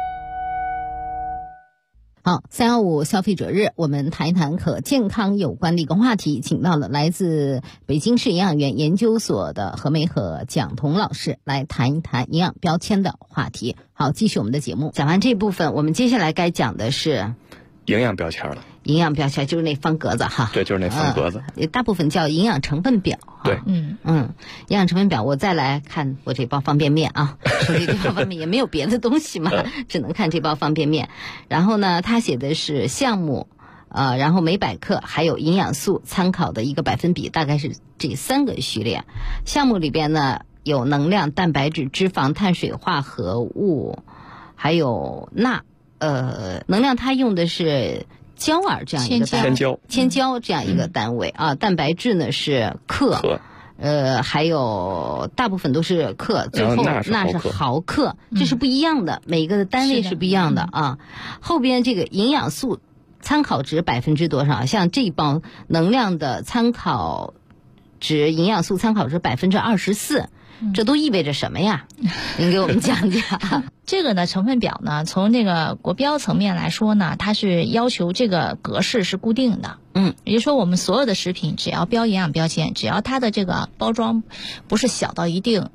好，315消费者日，我们谈一谈和健康有关的一个话题，请到了来自北京市营养院研究所的何梅和蒋彤老师来谈一谈营养标签的话题。好，继续我们的节目。讲完这部分，我们接下来该讲的是营养标签了。 营养标签就是那方格子哈。 对，就是那方格子。 大部分叫营养成分表。 对， 营养成分表，我再来看我这包方便面啊，手里这包方便面也没有别的东西嘛，只能看这包方便面。然后呢，它写的是项目，然后每百克还有营养素参考的一个百分比，大概是这3个序列。项目里边呢有能量、蛋白质、脂肪、碳水化合物，还有钠。能量它用的是焦耳这样一个单位，千焦这样一个单位啊。蛋白质呢是克， 还有大部分都是克，最后钠是毫克，这是不一样的，每个的单位是不一样的啊。后边这个营养素参考值%多少？像这一包能量的参考值，营养素参考值24%。这都意味着什么呀？您给我们讲讲。 这个呢，成分表呢，从这个国标层面来说呢，它是要求这个格式是固定的。也就是说，我们所有的食品只要标营养标签，只要它的这个包装不是小于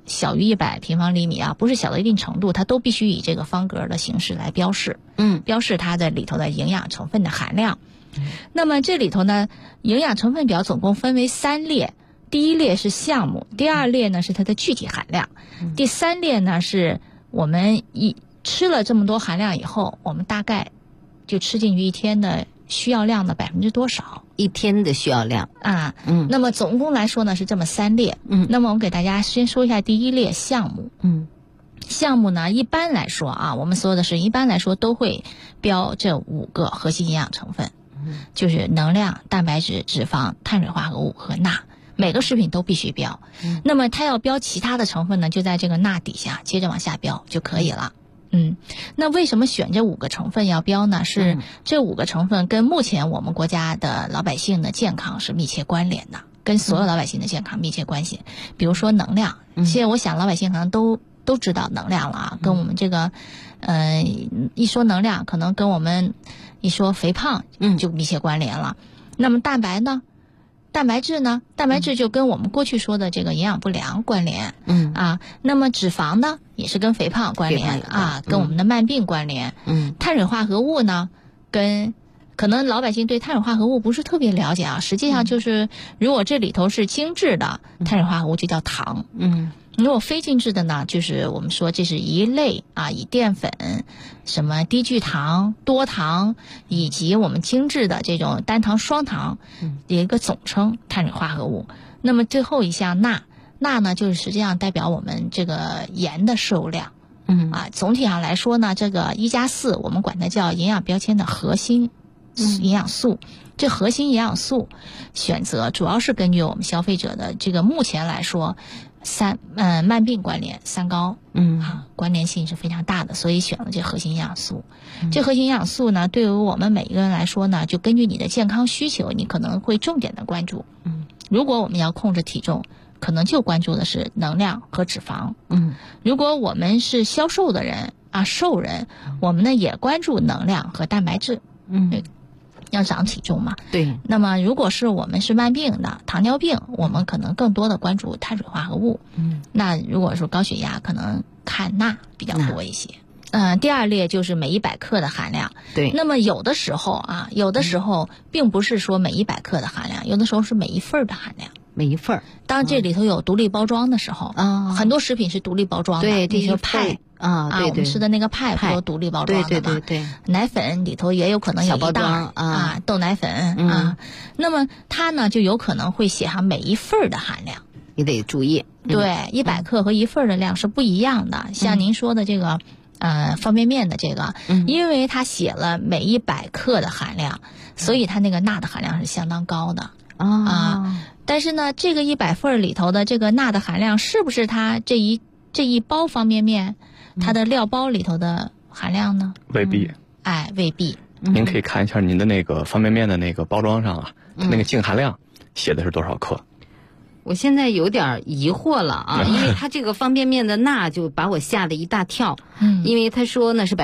100平方厘米啊，不是小到一定程度，它都必须以这个方格的形式来标示。标示它的里头的营养成分的含量。那么这里头呢，营养成分表总共分为3列。第一列是项目，第2列呢是它的具体含量，第3列呢是我们吃了这么多含量以后，我们大概就吃进去一天的需要量的多少？ 一天的需要量啊。那么总共来说呢是这么3列。那么我们给大家先说一下第一列项目。项目呢一般来说啊，我们所有的食品一般来说都会标这5个核心营养成分，就是能量、蛋白质、脂肪、碳水化合物和钠。每个食品都必须标。那么它要标其他的成分呢，就在这个钠底下接着往下标就可以了。那为什么选这5个成分要标呢？是这5个成分跟目前我们国家的老百姓的健康是密切关联的，跟所有老百姓的健康密切关系。比如说能量，现在我想老百姓可能都知道能量了啊，跟我们这个一说能量，可能跟我们一说肥胖就密切关联了。那么蛋白呢？蛋白质呢？蛋白质就跟我们过去说的这个营养不良关联。那么脂肪呢，也是跟肥胖关联啊，跟我们的慢病关联。碳水化合物呢，可能老百姓对碳水化合物不是特别了解啊，实际上就是如果这里头是精致的碳水化合物就叫糖。如果非精致的呢，就是我们说这是一类啊，以淀粉、什么低聚糖、多糖以及我们精致的这种单糖、双糖的一个总称碳水化合物。那么最后一项钠呢，就是实际上代表我们这个盐的摄入量。总体上来说呢，这个1+4我们管它叫营养标签的核心营养素。这核心营养素选择主要是根据我们消费者的这个目前来说慢病关联3高，关联性是非常大的，所以选了这核心营养素。这核心营养素呢，对于我们每一个人来说呢，就根据你的健康需求，你可能会重点的关注。如果我们要控制体重，可能就关注的是能量和脂肪。如果我们是消瘦的人啊，瘦人，我们呢也关注能量和蛋白质。要长体重嘛。 对。 那么如果是我们是慢病的糖尿病，我们可能更多的关注碳水化合物。那如果说高血压，可能看钠比较多一些。第2列就是每100克的含量。 对。 那么有的时候并不是说每100克的含量，有的时候是每一份的含量。 每一份。 当这里头有独立包装的时候，很多食品是独立包装的。 对， 这些派对， 我们吃的那个派不都独立包装的吗？ 对。 奶粉里头也有可能有一袋豆奶粉那么它呢就有可能会写上每一份的含量， 你得注意。 对，100克和一份的量是不一样的。像您说的这个方便面的这个，因为它写了每100克的含量，所以它那个钠的含量是相当高的但是呢，这个100份里头的这个钠的含量是不是它这一包方便面它的料包里头的含量呢？ 未必。 未必。 您可以看一下您的那个方便面的那个包装上那个净含量写的是多少克。 我现在有点疑惑了因为它这个方便面的钠就把我吓了一大跳。因为他说呢是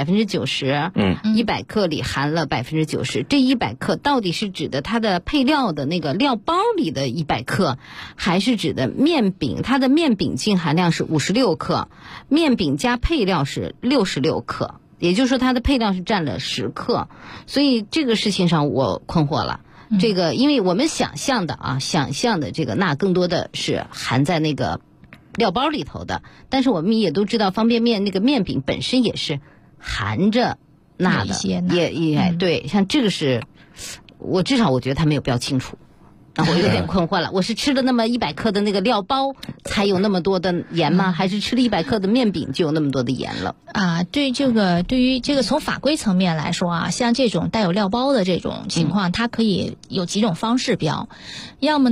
90%，100克里含了90%。这100克到底是指的它的配料的那个料包里的100克，还是指的面饼？它的面饼净含量是56克，面饼加配料是66克，也就是说它的配料是占了10克。所以这个事情上我困惑了。这个因为我们想象的这个钠更多的是含在那个料包里头的，但是我们也都知道方便面那个面饼本身也是含着钠的，也对，像这个是至少我觉得它没有标清楚。我有点困惑了，我是吃了那么100克的那个料包才有那么多的盐吗？还是吃了100克的面饼就有那么多的盐了？ 对于这个从法规层面来说像这种带有料包的这种情况，它可以有几种方式标。要么呢，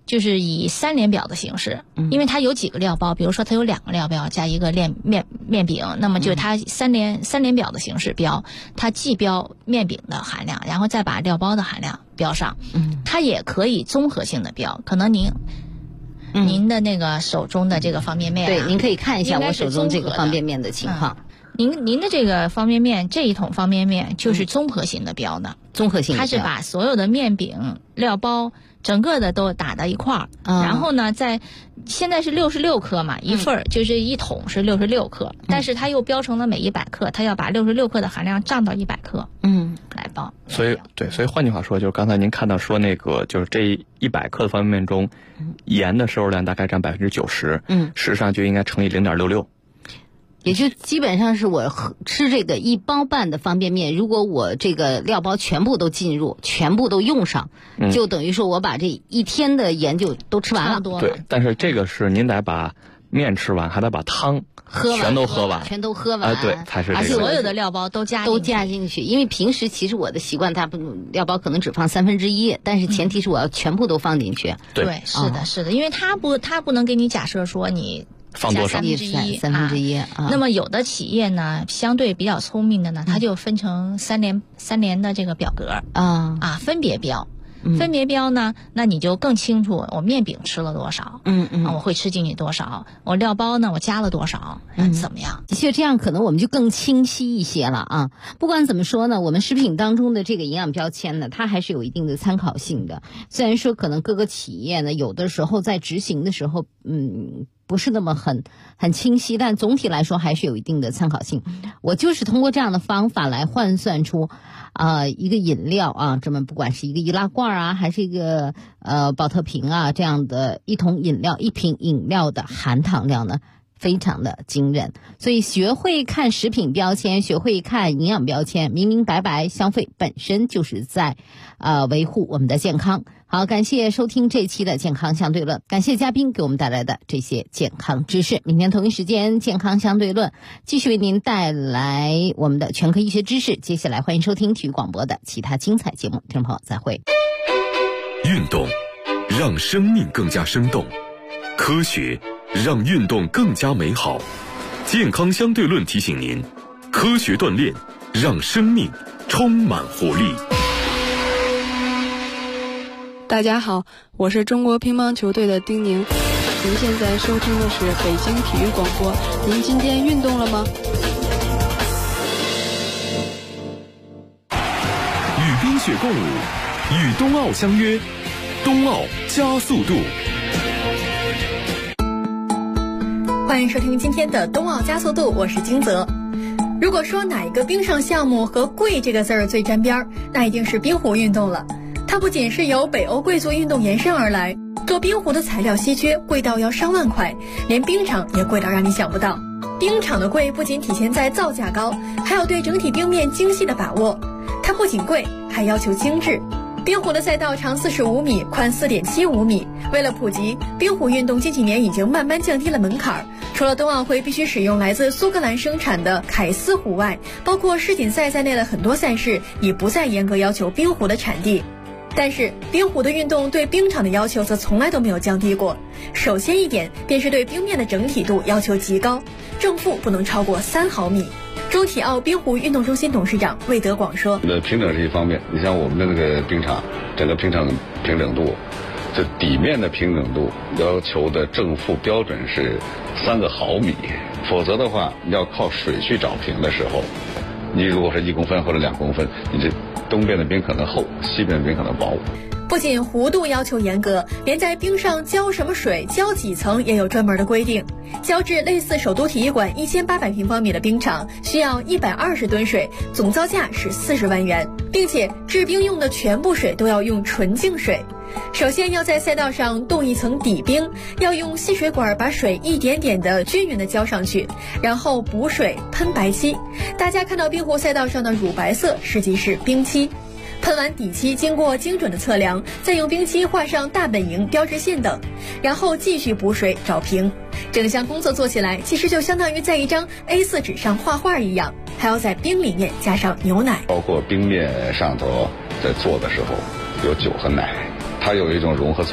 就是以3联表的形式，因为它有几个料包，比如说它有2个料包加一个面饼，那么就它三联表的形式标，它既标面饼的含量，然后再把料包的含量标上。它也可以综合性的标，可能您的那个手中的这个方便面， 对，您可以看一下我手中这个方便面的情况。 您的这个方便面，这一桶方便面就是综合性的标的， 综合性的标， 它是把所有的面饼、料包整个的都打到一块儿，然后呢，现在是66克嘛，一份儿就是一桶是66克，但是它又标成了每100克，它要把66克的含量涨到100克，来包。 所以换句话说，就是刚才您看到说那个，就是这100克的方便面中，盐的摄入量大概占90%，事实上就应该乘以0.66。 也就基本上是我吃这个1包半的方便面，如果我这个料包全部都进入，全部都用上，就等于说我把这一天的盐就都吃完了。 对，但是这个是您得把面吃完，还得把汤全都喝完，对，才是这个。 而且所有的料包都加进去，因为平时其实我的习惯，料包可能只放1/3，但是前提是我要全部都放进去。 对，是的，因为它不能给你假设说你放多少 ？1/3啊。 那么有的企业呢，相对比较聪明的呢，它就分成三联的这个表格分别标。分别标呢，那你就更清楚我面饼吃了多少，我会吃进去多少，我料包呢我加了多少，怎么样？ 的确，这样可能我们就更清晰一些了啊。不管怎么说呢，我们食品当中的这个营养标签呢，它还是有一定的参考性的。虽然说可能各个企业呢，有的时候在执行的时候，不是那么很清晰，但总体来说还是有一定的参考性。我就是通过这样的方法来换算出一个饮料啊，这么不管是一个易拉罐啊，还是一个宝特瓶啊，这样的一桶饮料、一瓶饮料的含糖量呢，非常的惊人。所以学会看食品标签，学会看营养标签，明明白白，消费本身就是在维护我们的健康。好，感谢收听这期的健康相对论，感谢嘉宾给我们带来的这些健康知识。明天同一时间健康相对论继续为您带来我们的全科医学知识。接下来欢迎收听体育广播的其他精彩节目，听众朋友再会。 运动让生命更加生动，科学让运动更加美好。健康相对论提醒您，科学锻炼让生命充满活力。 大家好，我是中国乒乓球队的丁宁。您现在收听的是北京体育广播。您今天运动了吗？ 与冰雪共舞，与冬奥相约，冬奥加速度。 欢迎收听今天的冬奥加速度，我是金泽。如果说哪一个冰上项目和贵这个字儿最沾边，那一定是冰壶运动了。它不仅是由北欧贵族运动延伸而来，做冰壶的材料稀缺，贵到要上万块，连冰场也贵到让你想不到。冰场的贵不仅体现在造价高，还有对整体冰面精细的把握。它不仅贵，还要求精致。冰壶的赛道长45米，宽4.75米。为了普及，冰壶运动近几年已经慢慢降低了门槛。除了冬奥会必须使用来自苏格兰生产的凯斯壶外，包括世锦赛在内的很多赛事已不再严格要求冰壶的产地。但是冰壶的运动对冰场的要求则从来都没有降低过。首先一点便是对冰面的整体度要求极高，正负不能超过3毫米。中体奥冰壶运动中心董事长魏德广说， 平整是一方面，你像我们的那个冰场，整个冰场平整度，这底面的平整度要求的正负标准是3个毫米，否则的话要靠水去找平的时候，你如果是1公分或者2公分，你这东边的冰可能厚，西边的冰可能薄。 不仅弧度要求严格，连在冰上浇什么水、浇几层也有专门的规定。浇制类似首都体育馆1800平方米的冰场，需要120吨水，总造价是40万元，并且制冰用的全部水都要用纯净水。首先要在赛道上冻一层底冰，要用细水管把水一点点的均匀的浇上去，然后补水喷白漆。大家看到冰壶赛道上的乳白色实际是冰漆。喷完底漆，经过精准的测量，再用冰漆画上大本营、标志线等，然后继续补水找平。整项工作做起来，其实就相当于在一张 A4 纸上画画一样，还要在冰里面加上牛奶。 包括冰面上头在做的时候有酒和奶，它有一种融合作用，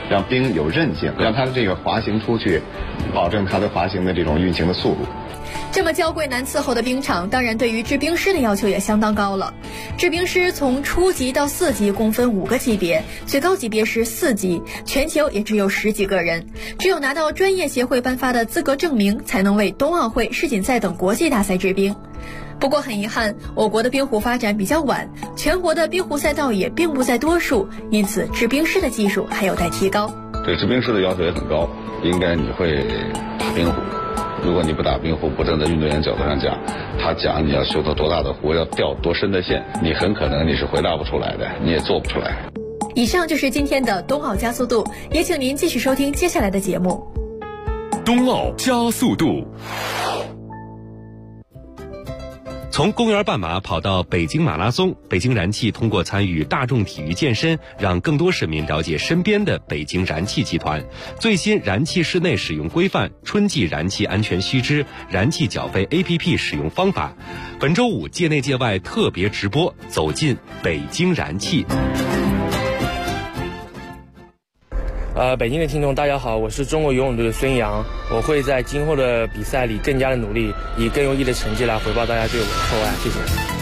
让冰有韧性，让它的这个滑行出去，保证它的滑行的这种运行的速度。 这么娇贵难伺候的冰场，当然对于制冰师的要求也相当高了。制冰师从初级到4级共分5个级别，最高级别是4级，全球也只有10几个人。只有拿到专业协会颁发的资格证明，才能为冬奥会、世锦赛等国际大赛制冰。不过很遗憾，我国的冰壶发展比较晚，全国的冰壶赛道也并不在多数，因此制冰师的技术还有待提高。 对制冰师的要求也很高，应该你会打冰壶。如果你不打冰壶，不站在运动员角度上讲，他讲你要修到多大的壶，要掉多深的线，你很可能你是回答不出来的，你也做不出来。 以上就是今天的冬奥加速度，也请您继续收听接下来的节目。 冬奥加速度。 从公园半马跑到北京马拉松，北京燃气通过参与大众体育健身，让更多市民了解身边的北京燃气集团。最新燃气室内使用规范、春季燃气安全须知、燃气缴费 APP 使用方法。本周五界内界外特别直播，走进北京燃气。 北京的听众大家好，我是中国游泳队的孙杨，我会在今后的比赛里更加的努力，以更优异的成绩来回报大家对我的厚爱，谢谢。